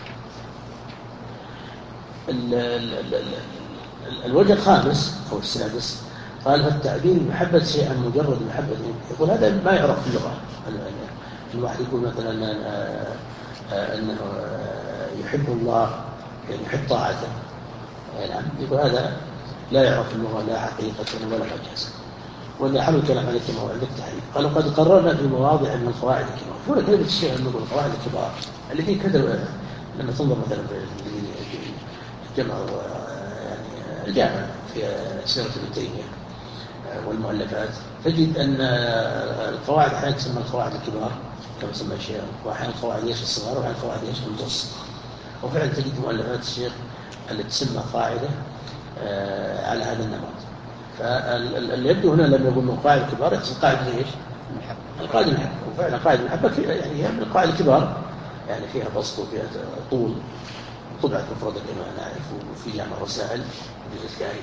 الوجه الخامس أو السادس قال: فالتعبير بمحبة شيء عن مجرد محبة. يقول هذا ما يعرف في اللغة. الواحد يقول مثلا أنه يحب الله يعني يحب طاعته. نعم. يقول هذا لا يعرف في اللغة لا حقيقة ولا مجازا. ولا حلو الكلام عليك موعد التحريم. قالوا قد قررنا في مواضع من القواعد الكبار. هنا كلمة الشيخ أنه القواعد الكبار التي كثروا لما تنظر مثلا في الجمع يعني الجامع في سيرة ابن تيمية والمؤلفات تجد أن القواعد أحيانا تسمى القواعد الكبار كما سمى الشيخ، وأحيانا القواعد الصغار، وأحيانا القواعد المتوسطة. وفعلا تجد مؤلفات الشيخ التي تسمى قاعدة على هذا النمط. فاللي يبدو هنا لما يقول من القواعد الكبار يقصد قاعدة ايش؟ القاعدة المحبة. وفعلا قاعدة المحبة يعني هي من القواعد الكبار، يعني فيها بسط وفيها طول، طبعت مفردة كما نعرف، وفي جامع الرسائل الجزء الثاني.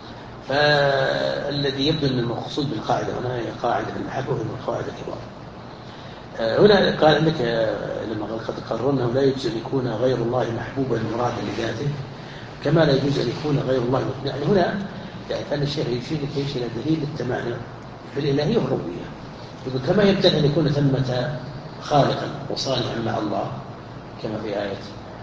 فالذي يبدو أن المقصود بالقاعدة هنا هي قاعدة المحبة وهي من القواعد الكبار. هنا قال لك لما قال قد قررنا لا يجوز أن يكون غير الله محبوبا مرادا لذاته كما لا يجوز أن يكون غير الله يعني هنا يعني كان الشيخ يشير لك إلى دليل التمانع في الإلهية والربوبية. يقول كما يمتنع أن يكون ثمة خالقا وصانعا مع الله كما في آية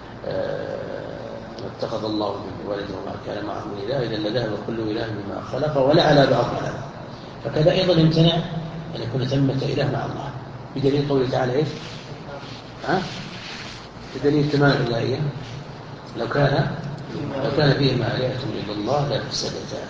اتخذ الله من ولد وما كان معه إله إذا لذهب كل إله بما خلق ولا على بعض على. فكذا أيضا يمتنع أن يكون ثمة إله مع الله بدليل قوله تعالى إيش؟ بدليل التمانع الإلهية لو كان فيهما آلهة إلا الله لفسدتا.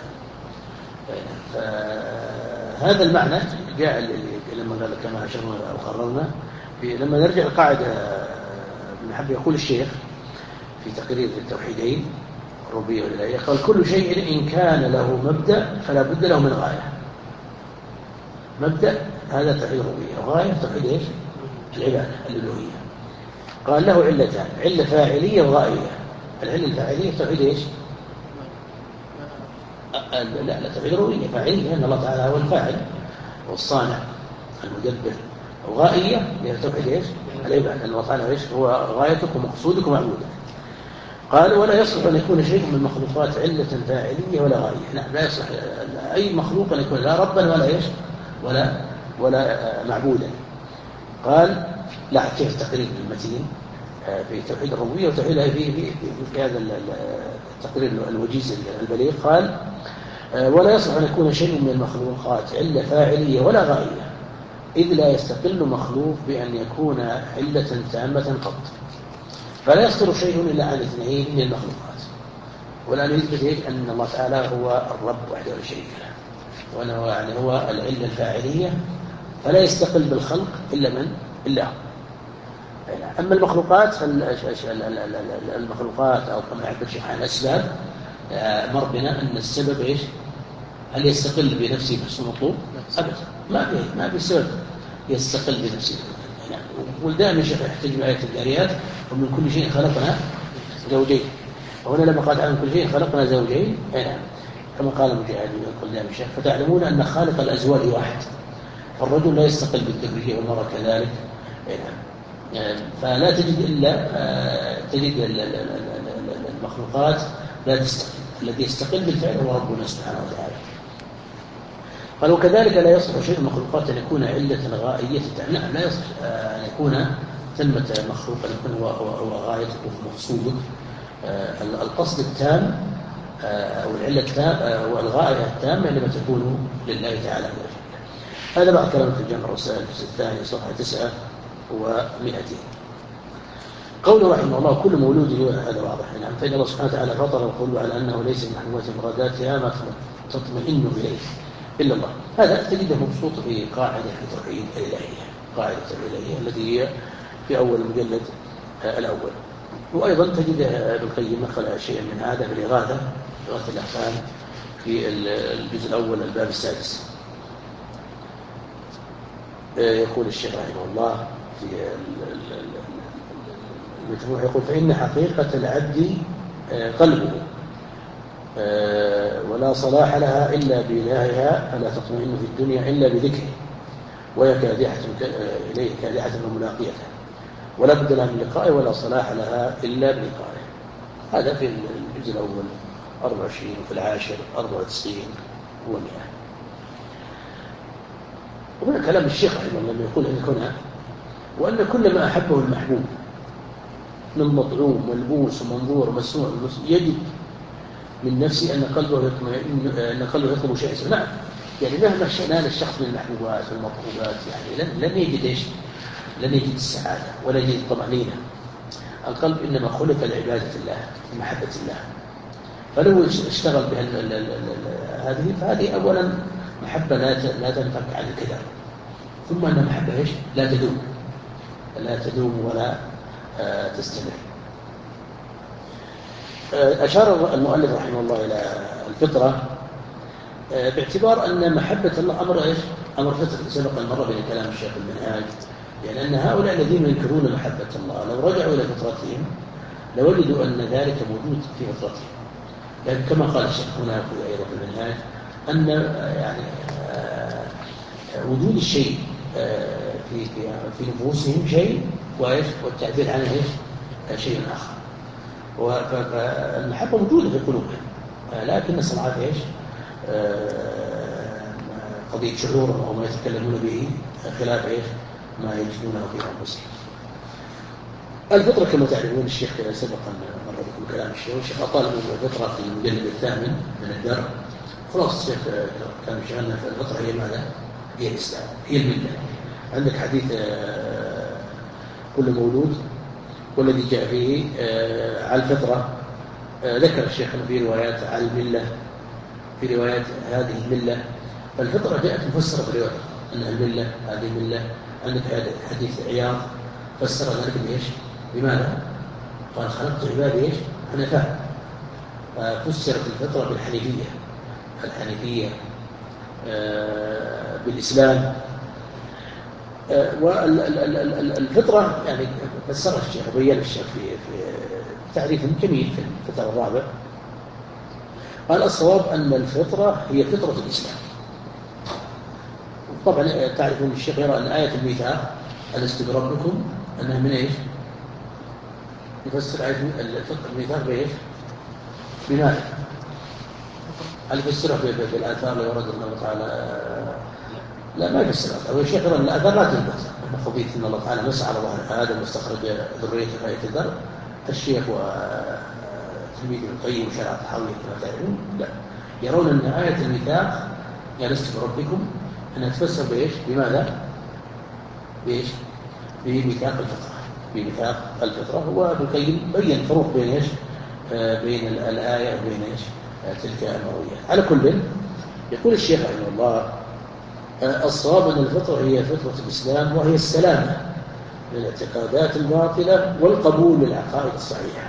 فهذا المعنى جاء لما قال كما أشرنا أو قررنا لما نرجع القاعدة نحب يقول الشيخ في تقرير التوحيدين الربوبية والإلهية قال كل شيء إن كان له مبدأ فلا بد له من غاية. مبدأ هذا توحيد الربوبية، وغاية توحيد إيش؟ العبادة الألوهية. قال له علتان، علة فاعلية وغائية. العلة الفاعلية توحيد إيش؟ لا توحيد الربوبية فاعلية أن الله تعالى هو الفاعل والصانع المدبر. وغائية هي توحيد إيش؟ العبادة أن الله تعالى إيش هو غايتك ومقصودك ومعبودك. قال ولا يصلح أن يكون شيء من المخلوقات علة فاعلية ولا غاية. لا يصلح أي مخلوق أن يكون لا ربا ولا إيش ولا معبودا. قال لا كيف تقريب المتين في توحيد الربوبية وتوحيدها في هذا التقرير الوجيز البليغ. قال ولا يصلح أن يكون شيء من المخلوقات علة فاعلية ولا غاية إذ لا يستقل مخلوق بأن يكون علة تامة قط. فلا يصدر شيء إلا عن اثنين من المخلوقات. والآن يثبت أن الله تعالى هو الرب وحده لا شريك له وأنه يعني هو العلة الفاعلية فلا يستقل بالخلق إلا هو. أما المخلوقات المخلوقات أو كما يعبر الشيخ عن الأسباب مر بنا أن السبب إيش؟ هل يستقل بنفسه بس مطلوب؟ أبدا ما في سبب يستقل بنفسه. ولدائما الشيخ يحتج بآية الذاريات ومن كل شيء خلقنا زوجين. وهنا لما قال عن كل شيء خلقنا زوجين كما قال مجاهد يقول دائما الشيخ فتعلمون أن خالق الأزواج واحد. فالرجل لا يستقل بالذرية والمرأة كذلك. فلا تجد المخلوقات لا تستقل. الذي يستقل بالفعل هو ربنا سبحانه وتعالى. قال وكذلك لا يصلح شيء من المخلوقات أن يكون علة غائية. لا يصلح أن يكون ثمة مخلوق أن يكون هو غايتك ومقصودك. القصد التام أو العلة التامة والغاية التامة لما تكون لله تعالى. هذا بعد كلام في الجامع الرسائل الجزء الثاني صفحة 900. قوله رحمه الله كل مولود هذا واضح. نعم فإن الله سبحانه وتعالى فطر القلوب على أنه ليس من محبوبات مراداتها ما تطمئن إليه إلا الله. هذا تجده مبسوط في قاعدة في توحيد الإلهية، قاعدة الإلهية التي هي في أول المجلد الأول. وأيضا تجد ابن القيم نقل شيئا من هذا في الإغاثة الأحكام في الجزء الأول الباب السادس. يقول الشيخ رحمه الله في المجموع يقول فإن حقيقة العبد قلبه ولا صلاح لها إلا بإلهها فلا تطمئن في الدنيا إلا بذكره وهي كادحة إليه كادحة وملاقيته ولا بد لها من لقائه ولا صلاح لها إلا بلقائه. هذا في الجزء الأول 24 وفي العاشر 94 و100. وهنا كلام الشيخ رحمه الله لما يقول هنا وأن كل ما أحبه المحبوب من مطعوم ملبوس ومنظور ومسموع يجب من نفسي أن قلبه يطلب شيء. نعم يعني مهما نال الشخص من المحبوبات والمطلوبات يعني لن يجد إيش؟ لن يجد السعادة ولا يجد الطمأنينة. القلب إنما خلق لعبادة الله لمحبة الله، فلو اشتغل هذه فهذه أولا محبة لا تنفك عن الكذب، ثم أن محبة إيش؟ لا تدوم ولا تستمر. أشار المؤلف رحمه الله إلى الفطرة باعتبار أن محبة الله أمر إيش؟ أمر فطري. سبق المرة بين كلام الشيخ المنهاج، يعني أن هؤلاء الذين ينكرون محبة الله لو رجعوا إلى فطرتهم لوجدوا أن ذلك موجود في فطرتهم، لكن كما قال الشيخ هنا في أيضا في المنهاج أن يعني وجود الشيء في نفوسهم شيء والتعبير عنه إيش؟ شيء آخر. فالمحبة موجودة في قلوبهم، لكن صنعت إيش؟ قضية شعور أو ما يتكلمون به خلاف إيش؟ ما يجدونه في أنفسهم. الفطرة كما تعلمون الشيخ سبقا مر بكم كلام الشيخ أطال الفطرة في المجلد الثامن من الدرء. خلاص الشيخ كان شغلنا في الفطرة هي ماذا؟ هي الإسلام، هي الملة. عندك حديث كل مولود والذي جاء فيه على الفطرة، ذكر الشيخ في روايات على الملة، في روايات هذه الملة. فالفطرة جاءت مفسرة برواية أنها الملة، هذه الملة. عندك حديث عياض فسر ذلك بإيش؟ بماذا؟ قال خلقت عبادي إيش؟ حنفاء. فسرت الفطرة بالحنيفية، الحنيفية بالإسلام. والفطرة يعني فسرها الشيخ وبين الشيخ في تعريف جميل في الفطرة الرابع. قال الصواب أن الفطرة هي فطرة الإسلام. طبعا تعرفون الشيخ يرى أن آية الميثاق ألست بربكم أنها من إيش؟ يفسر آية الميثاق بإيش؟ بماذا؟ هل يفسرها بالآثار اللي ورد الله تعالى؟ لا، ما يفسرها. هو الشيخ يرى أن الآثار لا تثبت أن خبيث أن الله تعالى مسح على ظهر آدم واستخرج ذريته في آية الذر. الشيخ وتلميذ ابن القيم وشرع الطحاوي كما تعلمون لا، يرون أن آية الميثاق ألست بربكم أنها تفسر بإيش؟ بماذا؟ بإيش؟ بميثاق الفطرة. بميثاق الفطرة. هو ابن القيم بين الفروق بين إيش؟ بين الآية وبين إيش؟ تلك المرويات. على كل يقول الشيخ رحمه الله الصواب أن الفطرة هي فطرة الإسلام، وهي السلامة من الاعتقادات الباطلة والقبول للعقائد الصحيحة.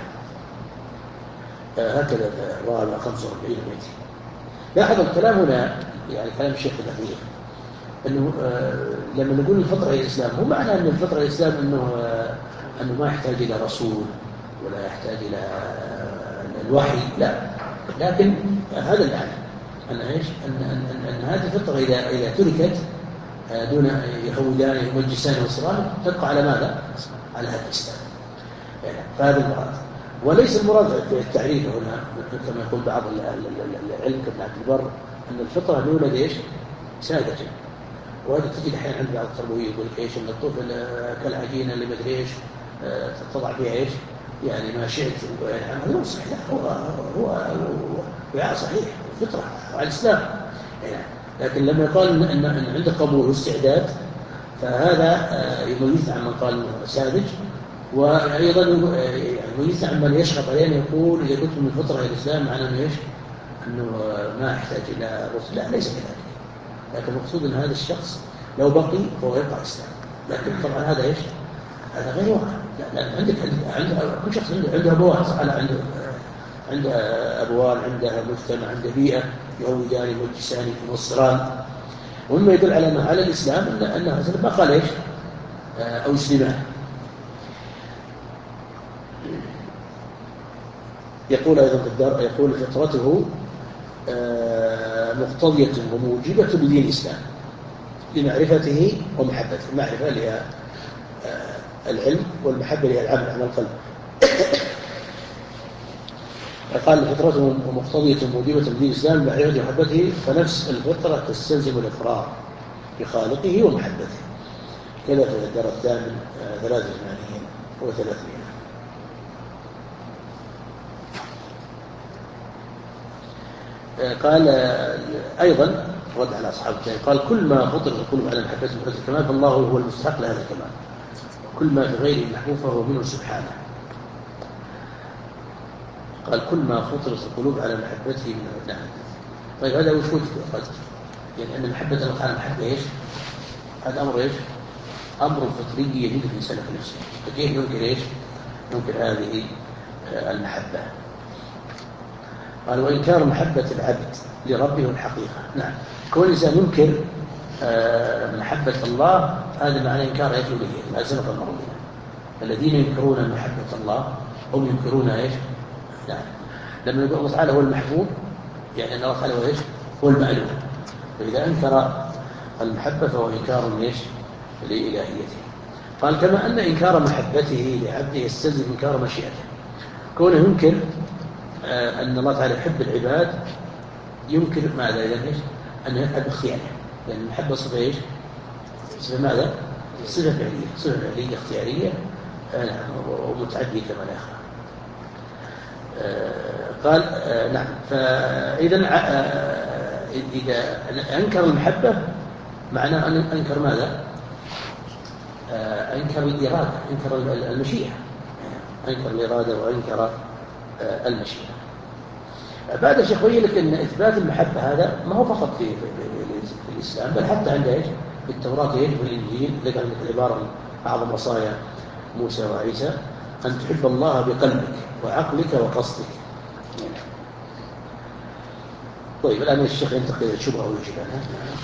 هكذا رواه 45 بيت. لاحظ الكلام هنا يعني كلام الشيخ الأخير أنه لما نقول الفطرة هي الإسلام مو معنى أن الفطرة هي الإسلام أنه ما يحتاج إلى رسول ولا يحتاج إلى الوحي، لا، لكن هذا المعنى أن إيش؟ أن هذه الفطرة إذا تركت دون يهودان يمجسان وصران تبقى على ماذا؟ على هذا الإسلام. يعني فهذا المراد، وليس المراد في التعريف هنا كما يقول بعض العلم كابن عبد البر أن الفطرة الأولى إيش؟ ساذجة. وهذا تجد أحيانا عند بعض التربويين يقول إيش أن الطفل كالعجينة اللي مدري إيش تضع فيها إيش؟ يعني ما شئت. هذا صحيح، هو وعاء صحيح فطرة وعلى الإسلام يعني. لكن لما يقال أن عنده قبول واستعداد فهذا يميز عن من قال ساذج، وأيضا يميز عن من يشرط عليه أن يقول إذا كنت من الفطرة إلى الإسلام معناه أنه إيش؟ أنه ما يحتاج إلى رسل. لا، ليس كذلك. لكن المقصود أن هذا الشخص لو بقي فهو يقع الإسلام. لكن طبعا هذا إيش؟ هذا غير واقع. لا، عندك كل شخص عنده أبوان، عنده أبوان، عنده مجتمع، عنده بيئة، يهودان يمجسان ينصران. ومما يدل على الإسلام أنه ما قال إيش؟ أو يسلمان. يقول أيضا في الدار يقول فطرته مقتضية وموجبة لدين الإسلام لمعرفته ومحبته. المعرفة لها العلم، والمحبة لها العمل على القلب. قال فطرته مقتضية موجبة لدين الإسلام لمعرفته ومحبته، فنفس الفطرة تستلزم الإقرار بخالقه ومحبته. كذا في الدار الثامن 83 و300. قال أيضا رد على أصحاب التابعين قال كل ما فطرت القلوب على محبة الكمال فالله هو المستحق لهذا الكمال، كل ما في غيره محبوب فهو منه سبحانه. قال كل ما فطرت القلوب على محبته من الله. طيب هذا وش قد يعني أن محبة الله تعالى محبة إيش؟ هذا أمر إيش؟ أمر فطري يجد في إنسان نفسه، فكيف يمكن إيش؟ يمكن هذه المحبة. قال وإنكار محبة العبد لربه الحقيقة. نعم، كون الإنسان ينكر محبة الله هذا معنى إنكار إيش الألوهية ما سبق المرة. الذين ينكرون محبة الله هم ينكرون إيش؟ نعم، لما يقول الله تعالى هو المحبوب يعني أن الله تعالى هو إيش؟ هو المألوف، فإذا أنكر المحبة فهو إنكار إيش؟ لإلهيته. قال كما أن إنكار محبته لعبده يستلزم إنكار مشيئته، كونه ينكر أن الله تعالى يحب العباد ينكر ماذا إذا إيش؟ أنه يفعل باختياره، لأن المحبة صفة إيش؟ صفة ماذا؟ صفة فعلية، صفة فعلية اختيارية ومتعدية كما لا يخفى. قال نعم، فإذا إذا أنكر المحبة معناه أن أنكر ماذا؟ أنكر الإرادة، أنكر المشيئة، أنكر الإرادة وأنكر المشيئة. بعد الشيخ بين لك أن إثبات المحبة هذا ما هو فقط في الإسلام، بل حتى عند إيش؟ في التوراة والإنجيل ذكر لك العبارة من أعظم وصايا موسى وعيسى أن تحب الله بقلبك وعقلك وقصدك. طيب الآن الشيخ ينتقل إلى الشبهة ويجيب عنها.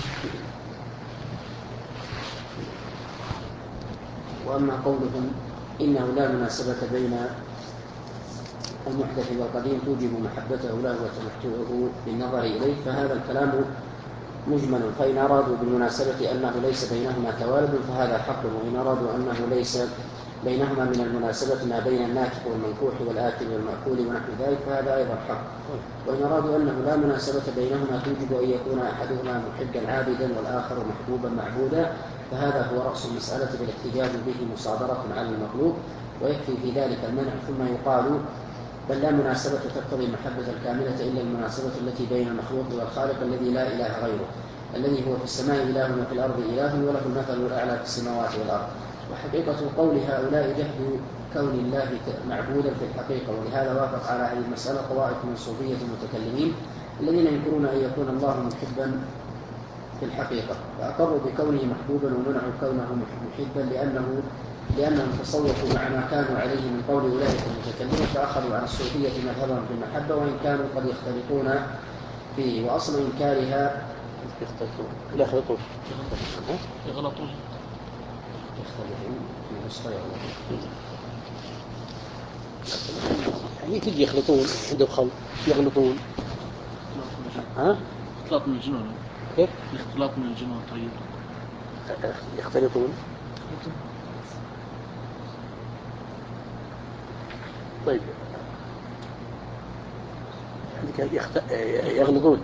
وأما قولهم إنه لا مناسبة بين المحدث والقديم توجب محبته له وتمتعه بالنظر إليه، فهذا الكلام مجمل، فإن أرادوا بالمناسبة أنه ليس بينهما توالد فهذا حق، وإن أرادوا أنه ليس بينهما من المناسبة ما بين الناكح والمنكوح والآكل والمأكول ونحو ذلك فهذا أيضا حق، وإن أرادوا أنه لا مناسبة بينهما توجب أن يكون أحدهما محبا عابدا والآخر محبوبا معبودا فهذا هو رأس المسألة بالاحتجاج به مصادرة على المطلوب، ويكفي في ذلك المنع. ثم يقال بل لا مناسبة تقتضي المحبة الكاملة إلا المناسبة التي بين المخلوق والخالق الذي لا إله غيره، الذي هو في السماء إله وفي الأرض إله وله المثل الأعلى في السماوات والأرض. وحقيقة قول هؤلاء جهد كون الله معبودا في الحقيقة، ولهذا وافق على هذه المسألة طوائف من صوفية المتكلمين الذين ينكرون أن يكون الله محبا في الحقيقة، فأقروا بكونه محبوبا ومنعوا كونه محبا لأنهم تصوفوا مع ما كانوا عليه من قول أولئك المتكلمين، فأخذوا عن الصوفية مذهبهم في المحبة وإن كانوا قد يختلطون فيه، وأصل إنكارها يغلطون يعني تجي يخلطون عندهم خلط يغلطون اختلاط من الجنون. كيف؟ اختلاط من الجنون. طيب يختلطون. طيب عندك يغلطون.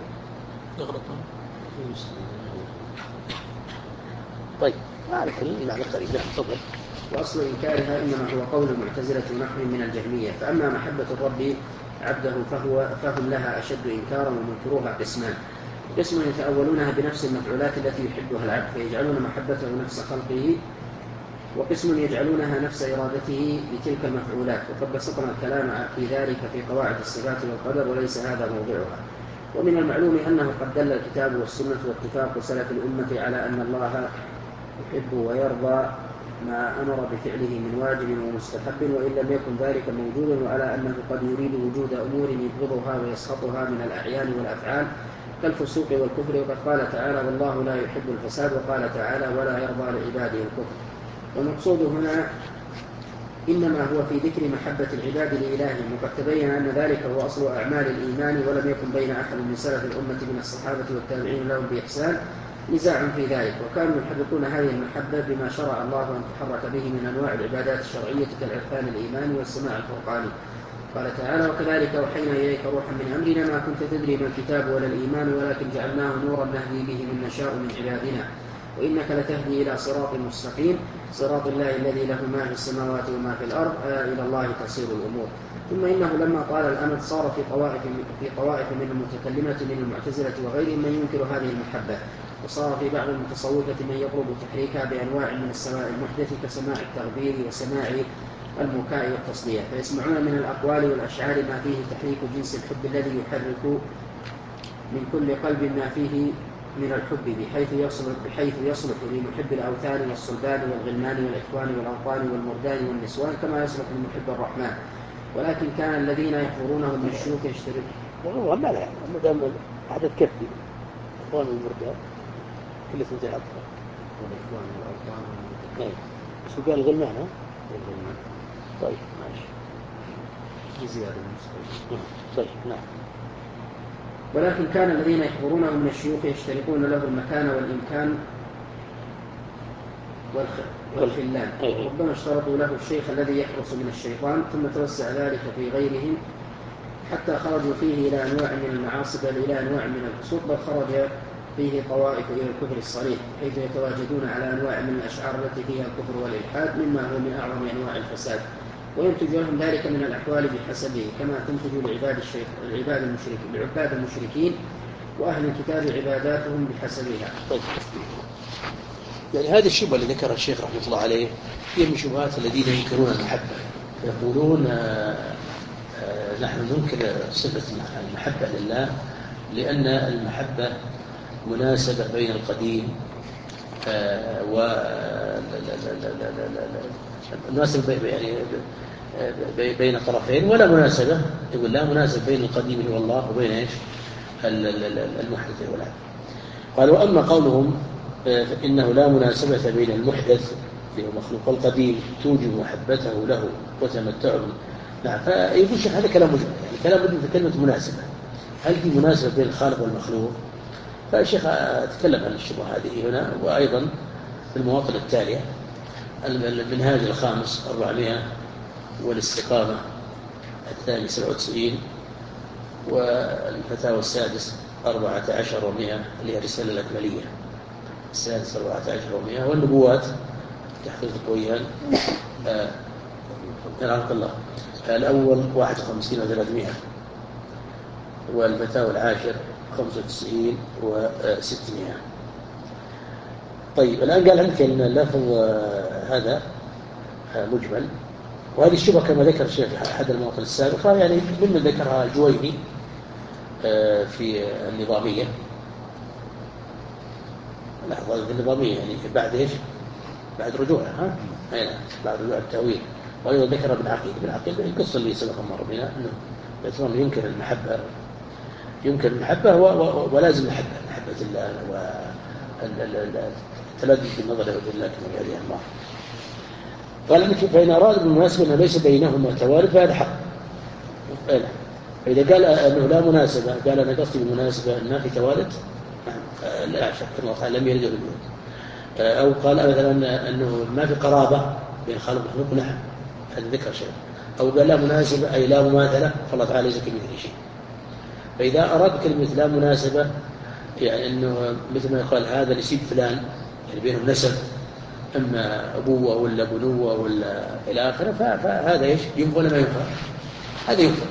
طيب على كل معنى قريب. تفضل. وأصل إنكارها إنما هو قول المعتزلة ونحو من الجهمية. فأما محبة الرب عبده فهم لها أشد إنكارا، ومنكروها قسمان: قسم يتأولونها بنفس المفعولات التي يحبها العبد فيجعلون محبته نفس خلقه، وقسم يجعلونها نفس إرادته لتلك المفعولات، وقد بسطنا الكلام في ذلك في قواعد الصفات والقدر وليس هذا موضعها. ومن المعلوم أنه قد دل الكتاب والسنة واتفاق سلف الأمة على أن الله يحب ويرضى ما أمر بفعله من واجب ومستحب وإن لم يكن ذلك موجودا، وعلى أنه قد يريد وجود أمور يبغضها ويسخطها من الأعيان والأفعال كالفسوق والكفر، وقد قال تعالى: والله لا يحب الفساد، وقال تعالى: ولا يرضى لعباده الكفر. والمقصود هنا إنما هو في ذكر محبة العباد لإلههم، وقد تبين أن ذلك هو أصل أعمال الإيمان، ولم يكن بين أحد من سلف الأمة من الصحابة والتابعين لهم بإحسان نزاع في ذلك، وكانوا يحرقون هذه المحبة بما شرع الله أن تحرك به من أنواع العبادات الشرعية كالعرفان الإيماني والسماع الفرقاني. قال تعالى: وكذلك أوحينا إليك روحا من أمرنا ما كنت تدري ما الكتاب ولا الإيمان ولكن جعلناه نورا نهدي به من نشاء من عبادنا وإنك لتهدي إلى صراط مستقيم. صراط الله الذي له ما في السماوات وما في الأرض إلى الله تسير الأمور. ثم إنه لما طال الأمد صار في طوائف من المتكلمة من المعتزلة وغيرهم من ينكر هذه المحبة، وصار في بعض المتصوفة من يطلب تحريكها بأنواع من السماع المحدث كسماع التغبير وسماع المكاء والتصدية، فيسمعون من الأقوال والأشعار ما فيه تحريك جنس الحب الذي يحرك من كل قلب ما فيه من الحب بحيث يصلح لمحب الأوثان والصلبان والغلمان والإخوان والأوطان والمردان والنسوان كما يصلح لمحب الرحمن. ولكن كان الذين يحضرونهم من الشيوخ يشتركون. والله ما لا ما دام عدد كفي الإخوان والمردان كل سنتين أكثر. والإخوان والأوطان والمردان. شو قال الغلمان ها؟ الغلمان. طيب ماشي. بزيادة المستوى. طيب نعم. ولكن كان الذين يحضرونه من الشيوخ يشتركون له المكان والإمكان والخلان، ربما اشترطوا له الشيخ الذي يحرص من الشيطان، ثم توسع ذلك في غيرهم حتى خرجوا فيه إلى أنواع من المعاصي بل إلى أنواع من الفسوق، بل خرج فيه طوائف إلى الكفر الصريح، حيث يتواجدون على أنواع من الأشعار التي فيها الكفر والإلحاد مما هو من أعظم أنواع الفساد، وينتج لهم ذلك من الأحوال بحسبه كما تنتج لعباد المشركين وأهل الكتاب عباداتهم بحسبها. طيب. يعني هذه الشبهة اللي ذكرها الشيخ رحمه الله عليه هي من شبهات الذين ينكرون المحبة، يقولون نحن ننكر صفة المحبة لله لأن المحبة مناسبة بين القديم مناسبة يعني بين طرفين، ولا مناسبة يقول لا مناسبة بين القديم هو الله وبين ايش المحدث هو العبد. قال وأما قولهم إنه لا مناسبة بين المحدث في مخلوق والقديم توجب محبته له وتمتعه. نعم. فيقول الشيخ هذا كلام مجمل، يعني كلام مجمل في كلمة مناسبة، هل في مناسبة بين الخالق والمخلوق؟ فالشيخ تكلم عن الشبهة هذه هنا، وأيضا في المواطن التالية المنهاج الخامس 400 والاستقامة الثاني 97 والفتاوى السادس 14 و100 اللي هي الرسالة الأكملية السادس 14 و100 والنبوات تحقيق الطويان رحمه الله الأول 51 و300 والفتاوى العاشر 95 و600. طيب الآن قال عندك أن اللفظ هذا مجمل، وهذه الشبهة كما ذكر الشيخ أحد المواطن السابقة يعني ممن ذكرها الجويني في النظامية. لحظة في النظامية يعني بعد إيش؟ بعد رجوعها بعد رجوع التأويل. وأيضا ذكر ابن عقيل القصة اللي سبق مر بنا أنه الإسلام ينكر المحبة ولازم محبة الله والتلذذ بالنظر لوجه الله كما قال الله. قال فإن أراد بالمناسبة أنه ليس بينهما توالد فهذا حق. فإذا قال أنه لا مناسبة قال أنا قصدي بالمناسبة أن ما في توالد لا شك الله تعالى لم يرد بالموت، أو قال مثلا أنه ما في قرابة بين الخالق والمخلوق نعم هذا ذكر شيء، أو قال لا مناسبة أي لا مماثلة فالله تعالى ليس كمثله شيء. فإذا أراد كلمة لا مناسبة يعني أنه مثل ما يقال هذا نسيب فلان يعني بينهم نسب أما أبوة ولا بنوة ولا إلى آخره فهذا إيش ينفع ولا ما ينفع؟ هذا ينفع.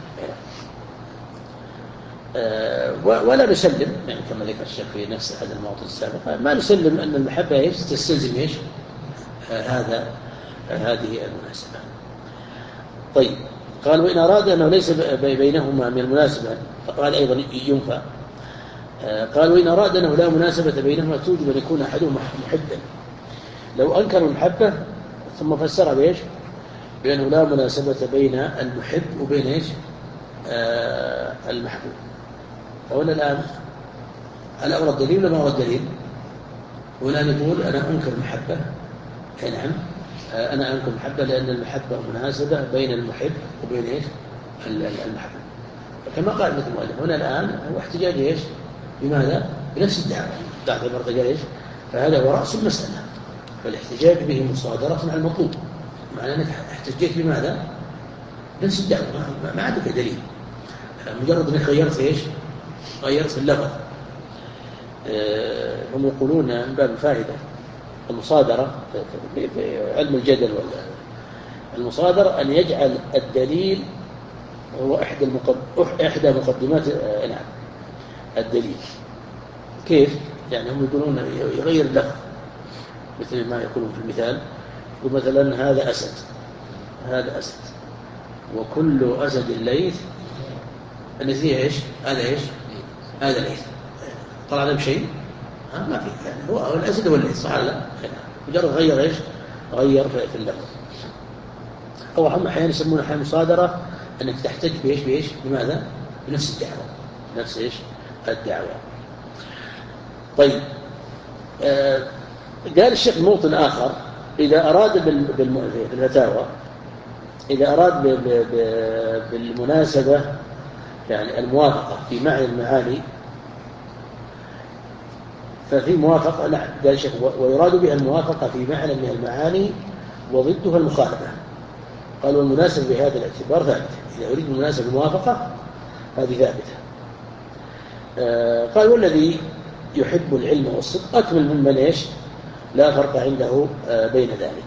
ولا نسلم يعني كما ذكر الشيخ في نفس هذا المواطن السابق ما نسلم أن المحبة إيش تستلزم إيش هذه المناسبة. طيب قال وإن أراد أنه ليس بينهما من المناسبة قال أيضا ينفع. قال وإن أراد أنه لا مناسبة بينهما توجب أن يكون أحدهما محبا لو أنكر المحبة ثم فسرها بإيش بأنه لا مناسبة بين المحب وبين إيش المحبوب. فهنا الآن هل أورد الدليل ولا ما أورد الدليل؟ هنا نقول أنا أنكر المحبة نعم أنا أنكر المحبة لأن المحبة مناسبة بين المحب وبين إيش المحبوب. كما قال مثل المؤلف هنا الآن هو احتجاج إيش بماذا؟ بنفس الدعوة بعد مرة قال إيش فهذا هو رأس المسألة، فالاحتجاج به مصادرة مع المطلوب، معنى أنك احتجيت بماذا؟ نفس الدعوة ما عندك دليل، مجرد أنك غيرت إيش؟ غيرت اللغة. هم يقولون من باب الفائدة المصادرة في علم الجدل المصادرة أن يجعل الدليل هو إحدى مقدمات نعم الدليل. كيف؟ يعني هم يقولون يغير اللفظ مثل ما يقولون في المثال، يقول مثلا هذا أسد وكل أسد ليث، النتيجة إيش؟ هذا ليث. طلع لهم شيء؟ ما في، يعني هو الأسد هو الليث، صح لا؟ مجرد غير إيش؟ غير في اللفظ. أو هم أحيانا يسمون أحيانا مصادرة أنك تحتج بإيش؟ لماذا؟ بنفس الدعوة، نفس إيش؟ الدعوة. طيب قال الشيخ موطن آخر إذا أراد بالفتاوى، إذا أراد بالمناسبة يعني الموافقة في معنى المعاني ففي موافقة. نعم قال الشيخ ويراد بها الموافقة في معنى من المعاني وضدها المخالفة. قالوا المناسب بهذا الاعتبار ثابت، إذا أريد المناسب الموافقة هذه ثابتة. قال والذي يحب العلم والصدق أكمل ممن إيش لا فرق عنده بين ذلك.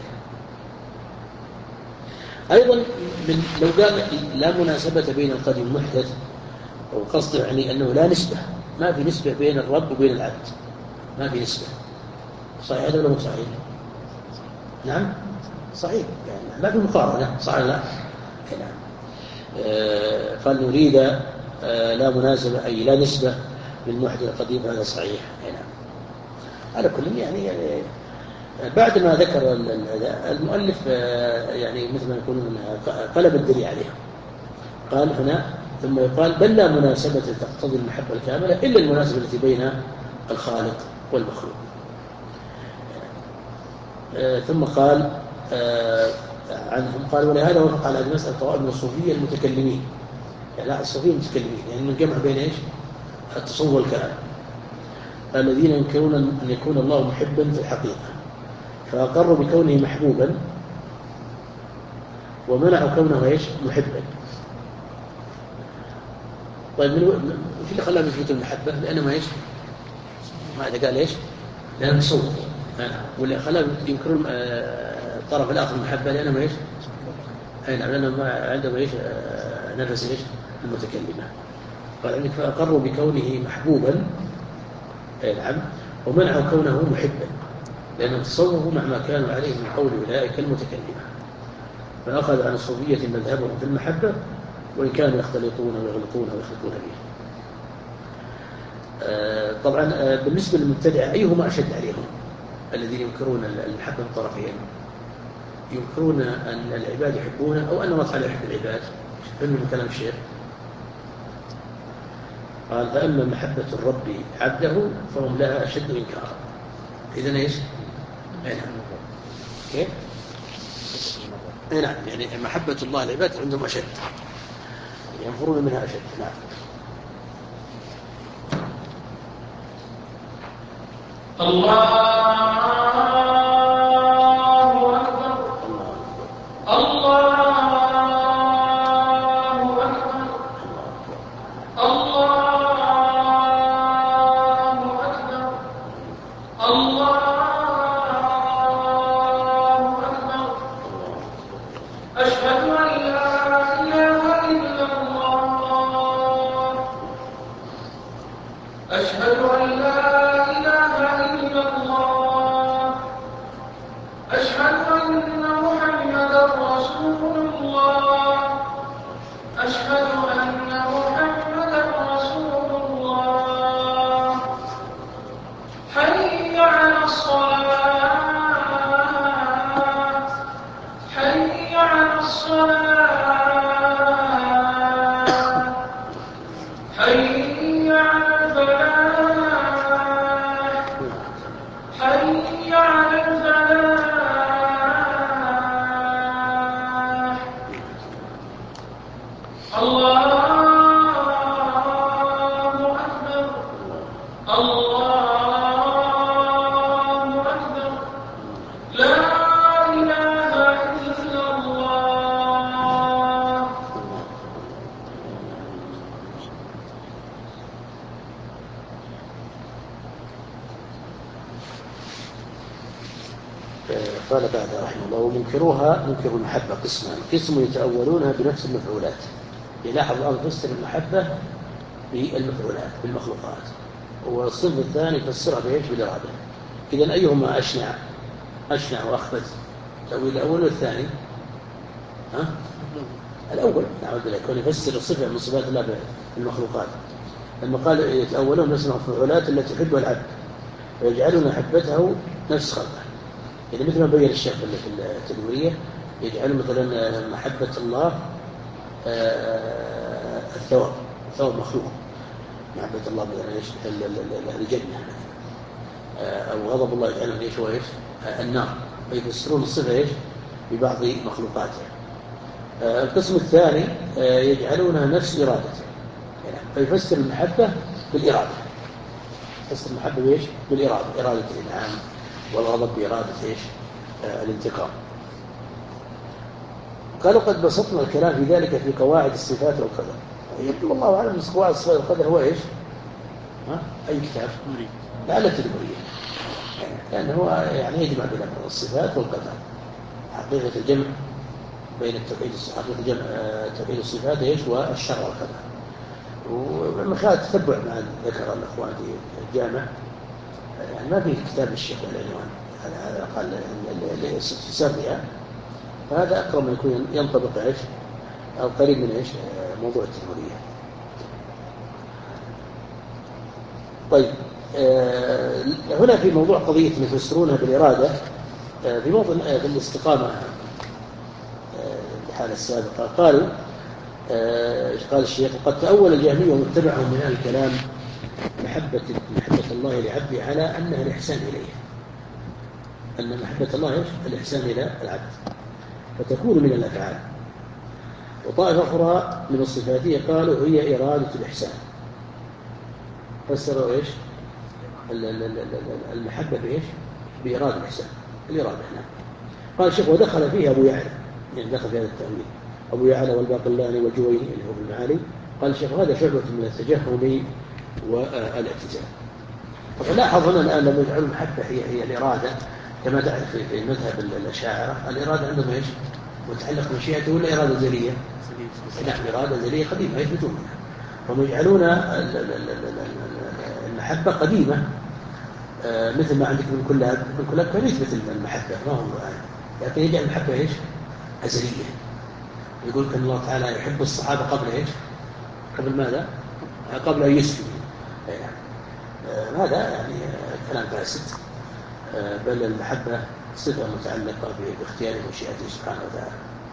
أيضا لو قال لا مناسبة بين القديم والمحدث، وقصده يعني أنه لا نسبة، ما في نسبة بين الرب وبين العبد، ما في نسبة. صحيح هذا ولا مو صحيح؟ نعم صحيح، يعني ما في مقارنة، صح لا؟ نعم. قال نريد لا مناسبة أي لا نسبة للمحدث القديم، هذا صحيح. نعم. على كل يعني بعد ما ذكر المؤلف يعني مثل ما يقولون قلب الدليل عليها، قال هنا ثم يقال بل لا مناسبة تقتضي المحبة الكاملة إلا المناسبة التي بين الخالق والمخلوق. ثم قال عنهم قال ولهذا وافق على هذه المسألة طوائف من الصوفية المتكلمين، يعني لا الصوفية المتكلمين يعني من جمع بين ايش؟ التصوف والكلام، الذين ينكرون أن يكون الله محبا في الحقيقة فأقروا بكونه محبوبا ومنعوا كونه ايش؟ محبا. طيب في اللي خلاهم يثبتوا المحبة؟ لأنهم ايش؟ ماذا قال ايش؟ لأنهم تصوف. واللي خلاهم ينكرون الطرف الآخر المحبة لأنهم ايش؟ نعم لأنهم عندهم ايش؟ نفس ايش؟ المتكلمة. قال يعني فأقروا بكونه محبوبا نعم ومنعوا كونه محبا لأنهم تصوفوا مع ما كانوا عليه من قول أولئك المتكلمة، فأخذ عن الصوفية مذهبهم في المحبة وإن كانوا يختلطون ويغلطون ويخلطون به. طبعا بالنسبة للمبتدعة أيهما أشد عليهم؟ الذين ينكرون المحبة من الطرفين، ينكرون أن العباد يحبونه أو أن الله تعالى يحب العباد. فهم كلام الشيخ قال فأما محبة الرب عبده فهم لها أشد إنكارا. إذن إيش؟ كيف؟ نعم يعني محبة الله العباد عندهم أشد، ينفرون منها أشد. نعم. الله قال بعد رحمه الله: ومنكروها منكر المحبة قسمان: قسم يتأولونها بنفس المفعولات. يلاحظ الآن فسر المحبة بالمفعولات بالمخلوقات، والصنف الثاني يفسرها بإيش؟ بالإرادة. إذن أيهما أشنع وأخبث؟ تأويل الأول والثاني؟ الأول. نعود إليه كون يفسر الصفة من صفات الله بالمخلوقات. لما قال يتأولون نفس المفعولات التي يحبها العبد ويجعلون محبته نفس خلقه، يعني مثل ما بين الشيخ في التدويرية، يجعلون مثلا محبة الله الثواب مخلوق، محبة الله مثلا ايش؟ الجنة، أو غضب الله يجعلون ايش وايش؟ النار. فيفسرون الصفة ايش؟ ببعض مخلوقاته. القسم الثاني يجعلونها نفس إرادته، يعني فيفسر المحبة بالإرادة، يفسر المحبة بايش؟ بالإرادة، إرادة الإنعام، والغضب بإرادة ايش؟ الانتقام. قالوا: قد بسطنا الكلام في ذلك في قواعد الصفات والقدر. يبدو والله أعلم قواعد الصفات والقدر هو ايش؟ أي كتاب؟ لعل التدبرية، لأنه هو يعني يجمع بين الصفات والقدر، حقيقة الجمع بين التوحيد، حقيقة الجمع توحيد الصفات ايش؟ والشرع والقدر. ومن خلال تتبع ما ذكر الأخوان في الجامع، يعني ما في كتاب الشيخ والعنوان، هذا قال في سردها، فهذا أقرب من يكون ينطبق ايش؟ أو قريب من ايش؟ موضوع التدبرية. طيب، هنا في موضوع قضية يفسرونها بالإرادة، في موضوع في الاستقامة الحالة السابقة قالوا: قال الشيخ: وقد تأول الجهمية واتبعهم من أهل الكلام محبة الله لعبده على أنها الإحسان إليه، أن محبة الله إيش؟ الإحسان إلى العبد، فتكون من الأفعال. وطائفة أخرى من الصفاتية قالوا هي إرادة الإحسان، فسروا إيش؟ المحبة بإيش؟ بإرادة الإحسان، الإرادة هنا. قال الشيخ: ودخل فيه أبو يعلى، يعني دخل في هذا التأويل أبو يعلى والباقلاني والجويني اللي هو بالمعالي. قال الشيخ: هذا شعبة من التجهم والاعتزال. فلاحظ هنا الآن لما يجعلوا المحبة هي الإرادة، كما تعرف في مذهب الأشاعرة الإرادة عندهم ايش؟ متعلق بمشيئته ولا إرادة زلية؟ نعم، إرادة زلية قديمة يثبتون منها. هم يجعلون المحبة قديمة، مثل ما عندك من كل أب كان يثبت المحبة، ما هو لكن يجعل المحبة ايش؟ أزلية. يقول أن الله تعالى يحب الصحابة قبل ايش؟ قبل ماذا؟ قبل أن يسلموا. هذا يعني كلام فاسد، بل المحبة صفة متعلقة باختيار مشيئته سبحانه وتعالى.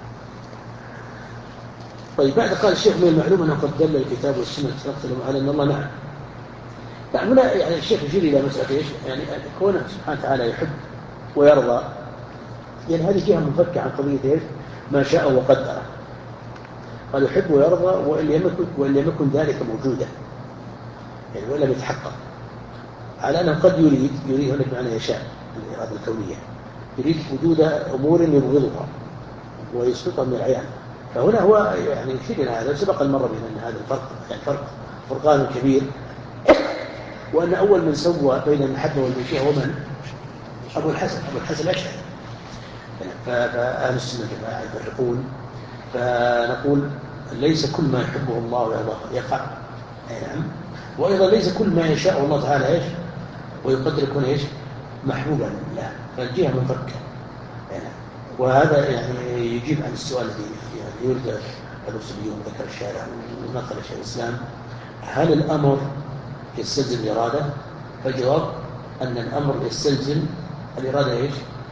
طيب، بعد قال الشيخ: من المعلوم أنه قد دل الكتاب والسنة على أن الله نعم. هنا يعني الشيخ يشير إلى مسألة ايش؟ يعني كونه سبحانه وتعالى يحب ويرضى، يعني هذه جهة منفكة عن قضية ايش؟ ما شاء وقدر. قال يحب ويرضى وإن لم يكن ذلك موجودا، يعني وإن لم يتحقق، على أنه قد يريد هنا بمعنى يشاء، الإرادة الكونية، يريد وجود أمور يبغضها ويسقطها من العيان. فهنا هو يعني يشير إلى هذا. سبق المرة بين أن هذا الفرق يعني فرقان كبير، وأن أول من سوى بين المحبة والمشيئة هو من؟ أبو الحسن الأشعري. فأهل السنة والجماعة يفرقون، فنقول ليس كل ما يحبه الله ويرضاه يقع، نعم، وأيضا ليس كل ما يشاء الله تعالى ايش؟ ويقدر يكون ايش؟ محبوبا لله. فالجهة منفكة، وهذا يعني يجيب عن السؤال الذي يعني يرد الأصوليون ذكر الشارع ونقل شيخ الإسلام: هل الأمر يستلزم الإرادة؟ فالجواب أن الأمر يستلزم الإرادة ايش؟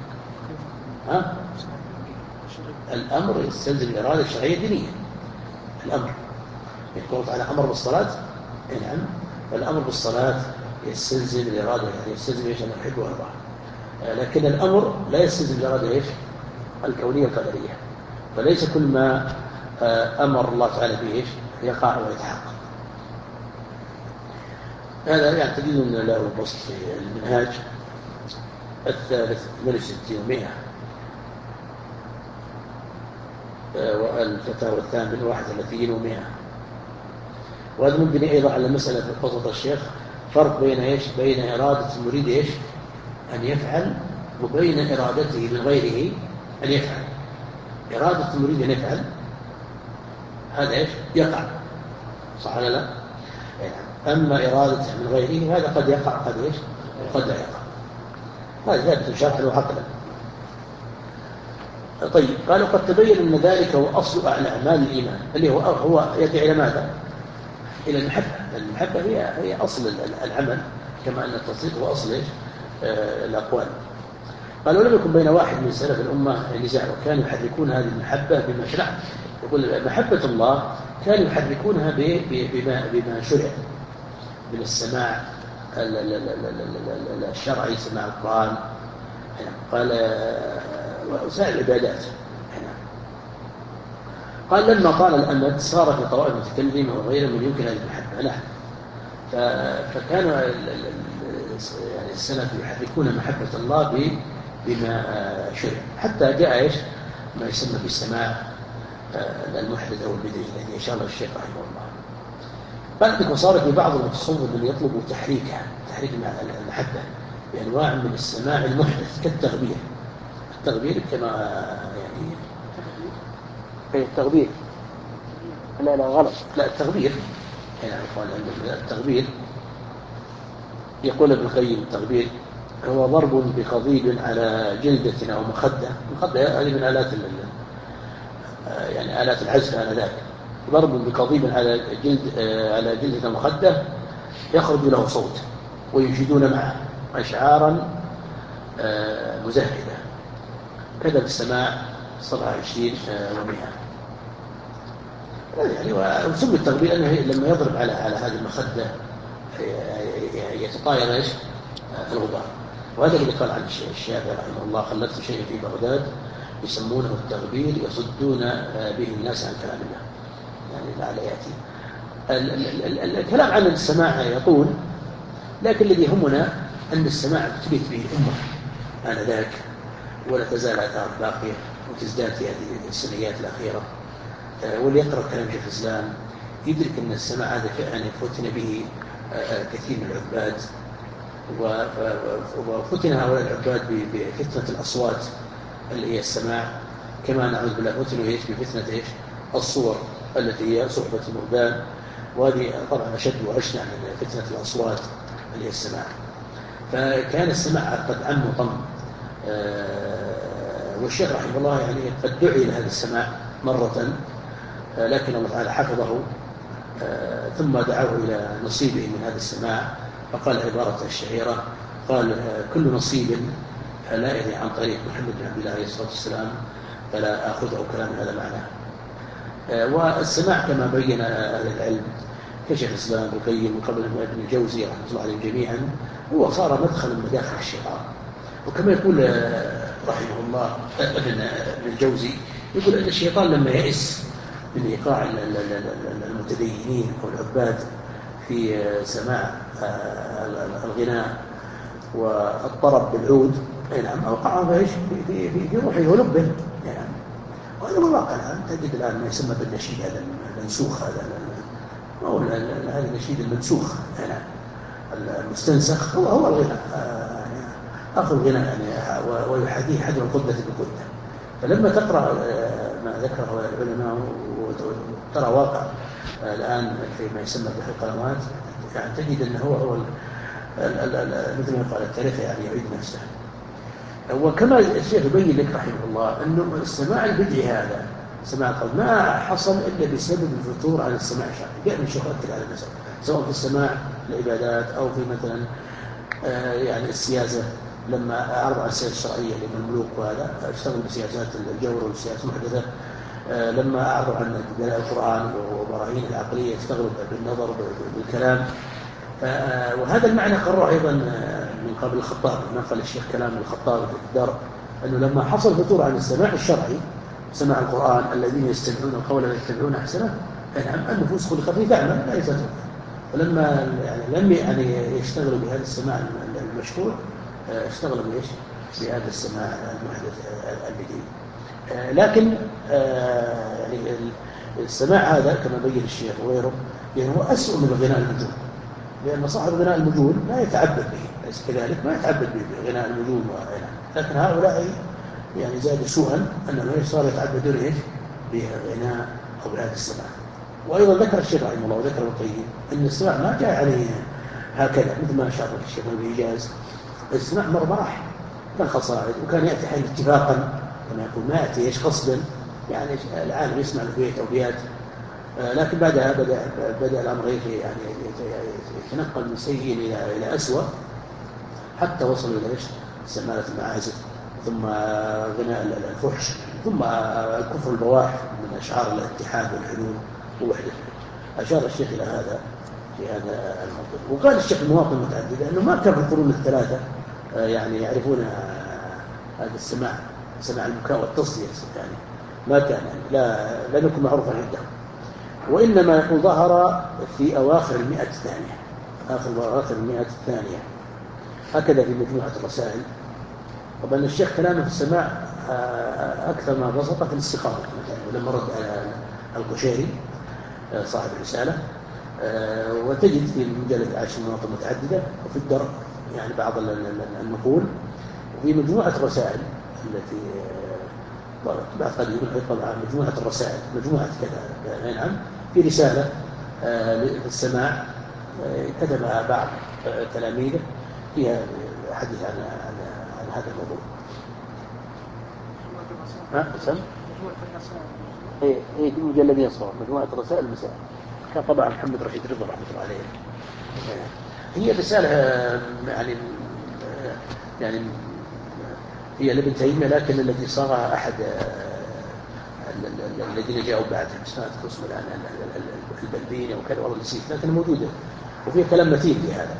الأمر يستلزم الإرادة الشرعية الدينية. الأمر يقول تعالى أمر بالصلاة، نعم، فالأمر بالصلاة يستلزم الإرادة، يعني يستلزم ايش؟ أن يحب ويرضى. لكن الأمر لا يستلزم الإرادة ايش؟ الكونية القدرية. فليس كل ما أمر الله تعالى به ايش؟ يقع ويتحقق. هذا يعني تجد أن له بسط في المنهاج الثالث 68 و100، والفتاوى الثامن 31 و100. وهذا مبني أيضا على مسألة بسط الشيخ، فرق بين ايش؟ بين إرادة المريد ايش؟ أن يفعل، وبين إرادته من غيره أن يفعل. إرادة المريد أن يفعل هذا إيش؟ يقع، صح ولا لا؟ أما إرادته من غيره هذا قد يقع قد إيش؟ قد لا يقع. هذا ثابت شرعا وعقلا. طيب، قالوا قد تبين أن ذلك هو أصل أعمال الإيمان، اللي هو يدعي إلى ماذا؟ إلى المحبة. المحبة هي أصل العمل، كما أن التصديق هو أصل إيش؟ الأقوال. قالوا لم يكن بين واحد من سلف الأمة نزاع، وكانوا يحركون هذه المحبة بما شرع. يقول محبة الله كانوا يحركونها بما شرع من السماع الشرعي، سماع القرآن، قال وسائر العبادات. قال لما طال الأمد صار في طوائف المتكلمة وغيرها من يمكن هذه المحبة له، فكان يعني السلف يحركون محبة الله بما شرع، حتى جاء ايش ما يسمى بالسماع المحدث او البدعي الذي اشار له الشيخ رحمه الله. بعد وصار في بعض المتصوف من يطلب تحريك المحبة بأنواع من السماع المحدث كالتغبير. التغبير كما يعني التغبير لا غلط، لا التغبير يعني التغبير يقول ابن القيم التغبير هو ضرب بقضيب على جلدة أو مخدة. المخدة هذه من آلات يعني آلات العزف آنذاك. ضرب بقضيب على جلدة مخدة يخرج له صوت، وينشدون معه أشعارا مزهدة، كذا بالسماع 27 و100. يعني وسمي التغبير أنه لما يضرب على هذه المخدة يتطاير ايش؟ الغبار. وهذا اللي قال عن الشافعي رحمه الله: خلفت شيئا في بغداد يسمونه التغبير يصدون به الناس عن كلام الله. يعني لعل يأتي الكلام عن السماع يطول، لكن الذي يهمنا أن السماع تثبت به الأمة آنذاك، ولا تزال آثار باقية وتزداد في هذه السنوات الأخيرة. واللي يقرأ كلام شيخ الإسلام يدرك أن السماع هذا فعلا فتن به كثير من العباد، وفتن هؤلاء العباد بفتنة الأصوات اللي هي السماع، كما نعوذ بالله فتنوا ايش بفتنة ايش الصور التي هي صحبة المؤذان، وهذه طبعا أشد وأشنع من فتنة الأصوات اللي هي السماع. فكان السماع قد عم وطم، والشيخ رحمه الله يعني قد دعي لهذا السماع مرة، لكن الله تعالى حفظه، ثم دعاه إلى نصيبه من هذا السماع، فقال عبارة الشهيرة، قال: كل نصيب فلائذ عن طريق محمد بن عبد الله عليه الصلاة والسلام فلا أخذه كلام هذا معناه. والسماع كما بين أهل العلم كشيخ الإسلام ابن القيم وقبل ابن الجوزي رحمه الله عليهم جميعا، هو صار مدخل من مداخل الشيطان. وكما يقول رحمه الله ابن الجوزي، يقول أن الشيطان لما يئس من إيقاع المتدينين والعباد في سماع الغناء والطرب بالعود، نعم، أوقعهم في روحه ولبه، يعني. وهذا الواقع الآن تجد الآن ما يسمى بالنشيد هذا المنسوخ، هذا النشيد المنسوخ، يعني المستنسخ هو الغناء، أخذ الغناء يعني، ويحاذيه حجر القدة بقدة. فلما تقرأ ما ذكره العلماء وترى واقع الآن فيما يسمى بالقنوات، يعني تجد أنه هو مثل ما قال التاريخ يعني يعيد نفسه. وكما الشيخ يبين لك رحمه الله أنه السماع البدعي هذا سماع القلب ما حصل إلا بسبب الفتور عن السماع الشرعي. يعني الشيخ أكد على المسألة، سواء في السماع العبادات أو في مثلا يعني السياسة، لما أعرض عن السياسة الشرعية للملوك وهذا اشتغل بسياسات الجور والسياسات المحدثة، لما أعرض عن دلائل القرآن وبراهين العقلية اشتغل بالنظر بالكلام. وهذا المعنى قرره أيضا من قبل الخطاب، نقل الشيخ كلام الخطاب في الدار، أنه لما حصل فتور عن السماع الشرعي، سماع القرآن، الذين يستمعون القول ويتبعون أحسنه، النفوس خلقت لتعمل لا يتترك. ولما لم يعني يشتغلوا بهذا السماع المشروع، اشتغلوا بإيش؟ بهذا السماع المحدث البديل. لكن يعني السماع هذا كما بين الشيخ وغيره، يعني هو أسوأ من الغناء المجهول، لأن صاحب غناء المجهول لا يتعبد به، ليس كذلك ما يتعبد بغناء النجوم وغيرها، لكن هؤلاء يعني زاد سوءا أنهم صاروا يتعبدون بغناء أو بهذا السماع. وأيضا ذكر الشيخ رحمه الله وذكر ابن القيم أن السماع ما جاء عليه هكذا مثل ما أشار الشيخ بالإيجاز. السماع مر مراحل، كان قصائد وكان يأتي حين اتفاقا كما يقول، ما يأتي قصدا، يعني العالم يسمع البيت أو بيات، لكن بعدها بدأ الأمر يعني يتنقل من سيء إلى أسوأ حتى وصلوا إلى سماعة المعازف، ثم غناء الفحش، ثم الكفر البواح من أشعار الاتحاد والحلول ووحدة. أشار الشيخ إلى هذا في هذا الموضوع. وقال الشيخ المواطن المتعددة أنه ما كان في القرون الثلاثة يعني يعرفون هذا السماع، سماع البكاء والتصديق، يعني ما كان لم يكن معروفا عندهم، وإنما يقول ظهر في أواخر المئة الثانية، أواخر المئة الثانية، هكذا في مجموعة الرسائل. طبعا الشيخ كلامه في السماع أكثر ما بسط في الاستقامة، ولما رد على القشيري صاحب الرسالة، وتجد في المجلد العاشر مناطق متعددة، وفي الدرء يعني بعض النقول، وفي مجموعة الرسائل التي بعد قليل طبعا مجموعة الرسائل، مجموعة كذا، نعم، في رسالة في السماع كتبها بعض تلاميذه فيها حديث عن هذا الموضوع. اسم هي مجلدين صور، مجموعة الرسائل المسائل، كان طبعا محمد رشيد رضا رحمه الله عليه. هي رسالة يعني هي لابن تيمية، لكن الذي صاغها أحد الذين جاءوا بعده، استاذ قسم الآن البلبيني وكذا، والله نسيت، لكن موجودة وفيها كلام متين في هذا.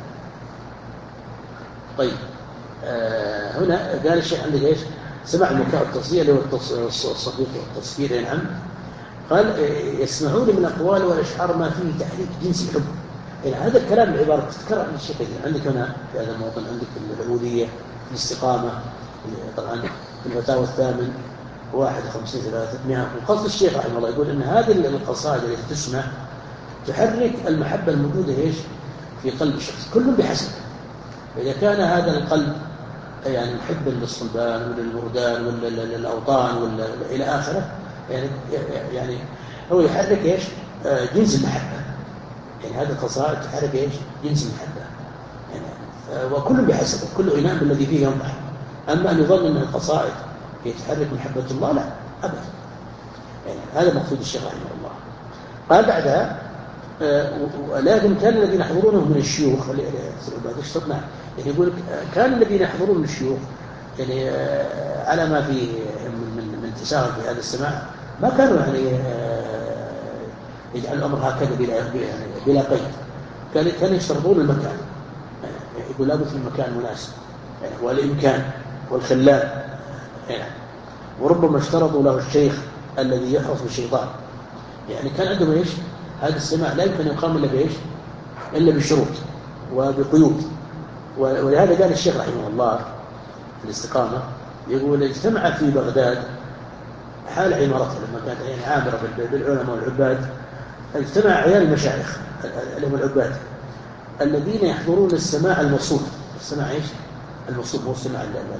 طيب هنا قال الشيخ عندك ايش؟ سماع المكاء والتصديق اللي هو الصفيق والتصفير. نعم، قال يسمعون من الأقوال والأشعار ما فيه تحريك جنس الحب. يعني هذا الكلام العبارة تذكر عن الشيخ عندك هنا في هذا الموطن، عندك في العبودية، في الاستقامة، طبعا في الفتاوى الثامن 51/300. وقصد الشيخ رحمه الله يقول ان هذه القصائد التي تسمع تحرك المحبة الموجودة ايش في قلب الشخص، كل بحسب. إذا كان هذا القلب يعني محبا للصلبان وللوردان وللأوطان إلى آخره، يعني هو يحرك ايش جنس المحبة. يعني هذه القصائد تحرك ايش جنس المحبة، يعني وكل بحسب، كل إناء بالذي فيه ينضح. أما أن يظن أن القصائد يتحرك محبة الله، لا أبدا. يعني هذا مقصود الشيخ رحمه الله. قال بعدها لكن كان الذين يحضرونه من الشيوخ يعني يقول كان الذين يحضرون من الشيوخ يعني على ما فيه من انتشار في هذا السماع، ما كانوا يعني يجعل الأمر هكذا بلا قيد. كانوا يشترطون المكان، يعني يقول لابد من مكان مناسب، يعني والإمكان والخلال، يعني وربما اشترطوا له الشيخ الذي يحرص بالشيطان. يعني كان عندهم ايش هذا السماع لا يمكن يقام الا بايش الا بشروط وبقيود. ولهذا قال الشيخ رحمه الله في الاستقامة، يقول اجتمع في بغداد حال عمارتها لما كانت يعني عامرة بالعلماء والعباد، اجتمع عيال المشايخ اللهم العباد الذين يحضرون السماع الموصول. السماع ايش الموصول، مو السماع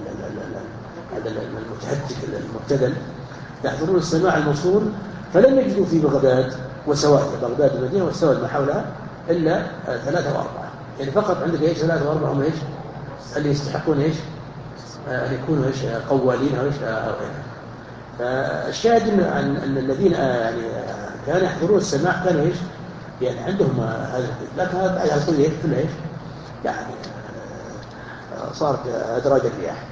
المتهتك المبتذل، يحضرون السماع الموصول. فلم يجدوا في بغداد وسواد، بغداد المدينة والسواد ما حولها، إلا 3 و4. يعني فقط عندك ايش 3 و4 هم ايش اللي يستحقون ايش أن يكونوا ايش قوالين أو ايش أو غيرها. فالشاهد أن الذين يعني كانوا يحضرون السماع كانوا ايش يعني عندهم هذا، لكن هذا بعد القضية كلها ايش يعني صارت أدراج الرياح.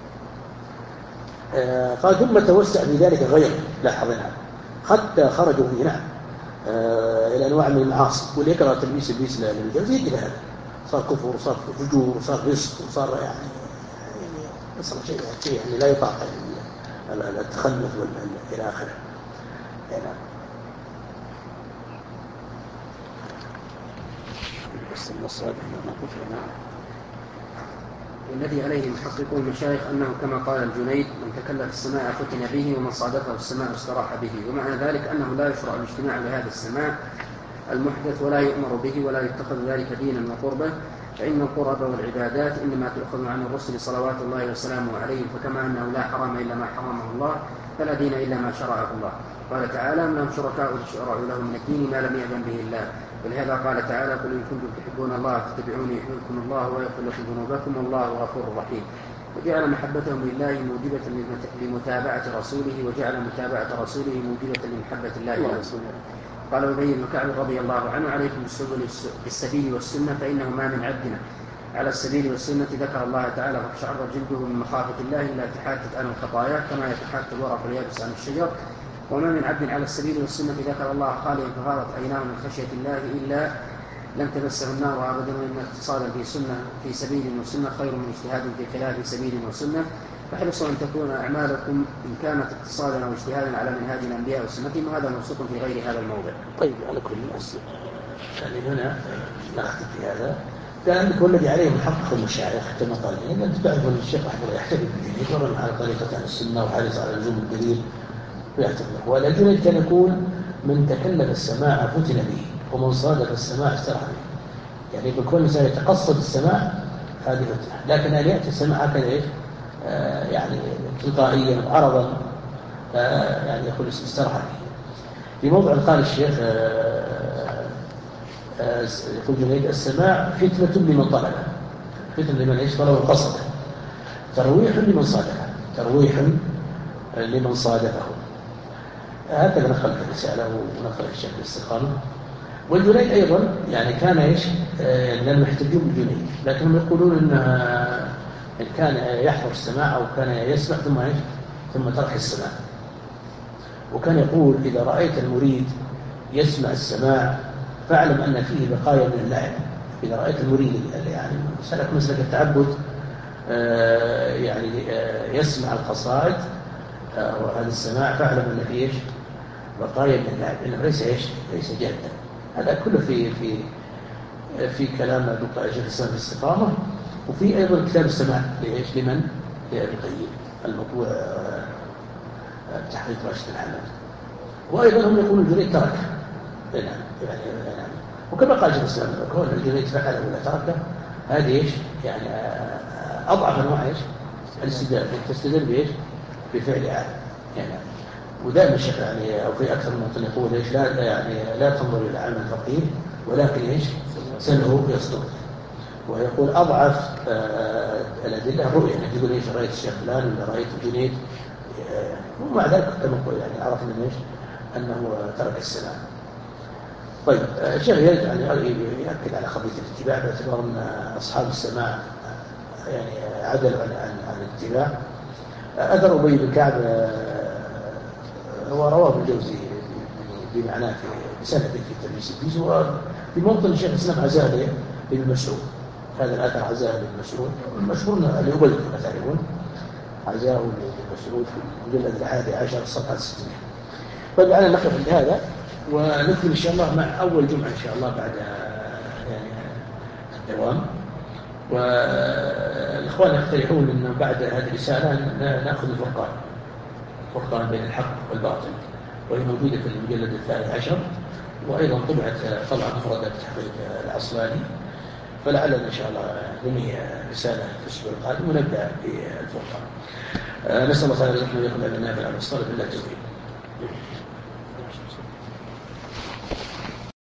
قال ثم توسع في ذلك غير لاحظنا، حتى خرجوا فيه نعم إلى أنواع من المعاصي، واللي يقرأ تلبيس إبليس للجوز يدري هذا، صار كفر وصار فجور وصار فسق وصار يعني صار شيء يعني لا يطاق التخلف إلى آخره. يعني بس النص هذا ما قلت لنا. والذي عليه محققو المشايخ أنه كما قال الجنيد من تكلف السماع فتن به، ومن صادفه السماع استراح به. ومعنى ذلك أنه لا يشرع الاجتماع لهذا السماع المحدث، ولا يؤمر به، ولا يتخذ ذلك دينا وقربة، فإن القرب والعبادات إنما تؤخذ عن الرسل صلوات الله وسلامه عليهم، فكما أنه لا حرام إلا ما حرمه الله فلا دين إلا ما شرعه الله. قال تعالى: أم لهم شركاء شرعوا لهم من الدين ما لم يأذن به الله. ولهذا قال تعالى: قل إن كنتم تحبون الله فاتبعوني يحببكم الله ويغفر لكم ذنوبكم والله غفور رحيم. وجعل محبتهم لله موجبة لمتابعة رسوله، وجعل متابعة رسوله موجبة لمحبة الله ورسوله. قال أبي بن كعب رضي الله عنه: عليكم بالسبيل والسنة، فإنه ما من عبد على السبيل والسنة ذكر الله تعالى فاقشعر جلده من مخافة الله إلا تحاتت عن الخطايا كما يتحات الورق اليابس عن الشجر، وما من عبد على السبيل والسنة ذكر الله خاليا فغارت عيناه من خشية الله إلا لم تمسه النار أبدا، وإن اقتصادا في سبيل وسنة خير من اجتهاد في خلاف سبيل وسنة. فاحرصوا أن تكون أعمالكم إن كانت اقتصادا أو اجتهادا على منهاج الأنبياء وسنتهم، وهذا موثوق في غير هذا الموضع. طيب، على كل الناس يعني هنا نختم في هذا. كان هو الذي عليه الحق المشايخ كما قال لي، أنت تعرفون الشيخ أحمد يحتفل بالدين يدور على طريقة أهل السنة وحارس على لزوم الدليل ويحتفل. والجنيد كان يقول: من تكلم السماع فتن به، ومن صادف السماع استراح به. يعني بكل إنسان يتقصد السماع هذه فتنة، لكن أن يأتي السماع هكذا يعني تلقائيا عرضا يعني يقول استراح به. في موضع قال الشيخ يقول جنيد: السماع فتنة لمن طلبه، فتنة لمن طلبه وقصده، ترويح لمن صادفه، ترويح لمن صادفه. هكذا نقل في الرسالة ونقل الشيخ الاستقامة. والجنيد أيضا يعني كان لم يحتجون بالجنيد، لكنهم يقولون إن كان يحضر السماع أو كان يسمع ثم ترك السماع. وكان يقول: إذا رأيت المريد يسمع السماع فاعلم أن فيه بقايا من اللعب. إذا رأيت المريد يعني سلك مسلك التعبد يعني يسمع القصائد وهذا السماع فاعلم أن فيه بقايا من اللعب، إنه ليس جادا. هذا كله في كلام دكتور شيخ الإسلام في الاستقامة. وفي أيضا كتاب السماع لمن؟ لأبي القيم المطبوع تحقيق راشد الحمد. وأيضا هم يقولون الجنيد ترك. يعني وكما قال شيخ الإسلام كون الجنيد فعله ولا تركه هذه يعني أضعف أنواع الاستدلال، تستدل بفعل عاد يعني. ودائما الشيخ يعني أو في أكثر من موطن يقول لا تنظر إلى عمل الفقيه ولكن سنه يصدق. ويقول أضعف الأدلة الرؤية، يعني يقول رأيت الشيخ فلان ولا رأيت الجنيد، ومع ذلك كما يقول يعني عرفنا أنه ترك السماع. طيب، الشيخ يرجع يعني يأكد على قضية الاتباع باعتبار أن أصحاب السماع يعني عدلوا عن الاتباع. أثر أبي بن كعب هو رواه الجوزي بمعناه في سنة في تلميذ الديس، وفي موطن الشيخ الإسلام عزاه للمشهور. هذا الأثر عزاه للمشهور، والمشهور لأبي كما تعلمون عزاه للمشهور في المجلد 11 صفحة 600. طيب، أنا نقف لهذا ونكمل إن شاء الله مع أول جمعة إن شاء الله بعد يعني الدوام. والإخوان يقترحون أنه بعد هذه الرسالة نأخذ الفرقان بين الحق والباطل، وهي موجودة في المجلد 12، وأيضا طبعت طبعا مفردة تحقيق العصلاني. فلعلنا إن شاء الله ننهي رسالة في الأسبوع القادم ونبدأ بالفرقان. نسأل الله تعالى أن يكون لنا في الأمر الصالح بالله التوفيق.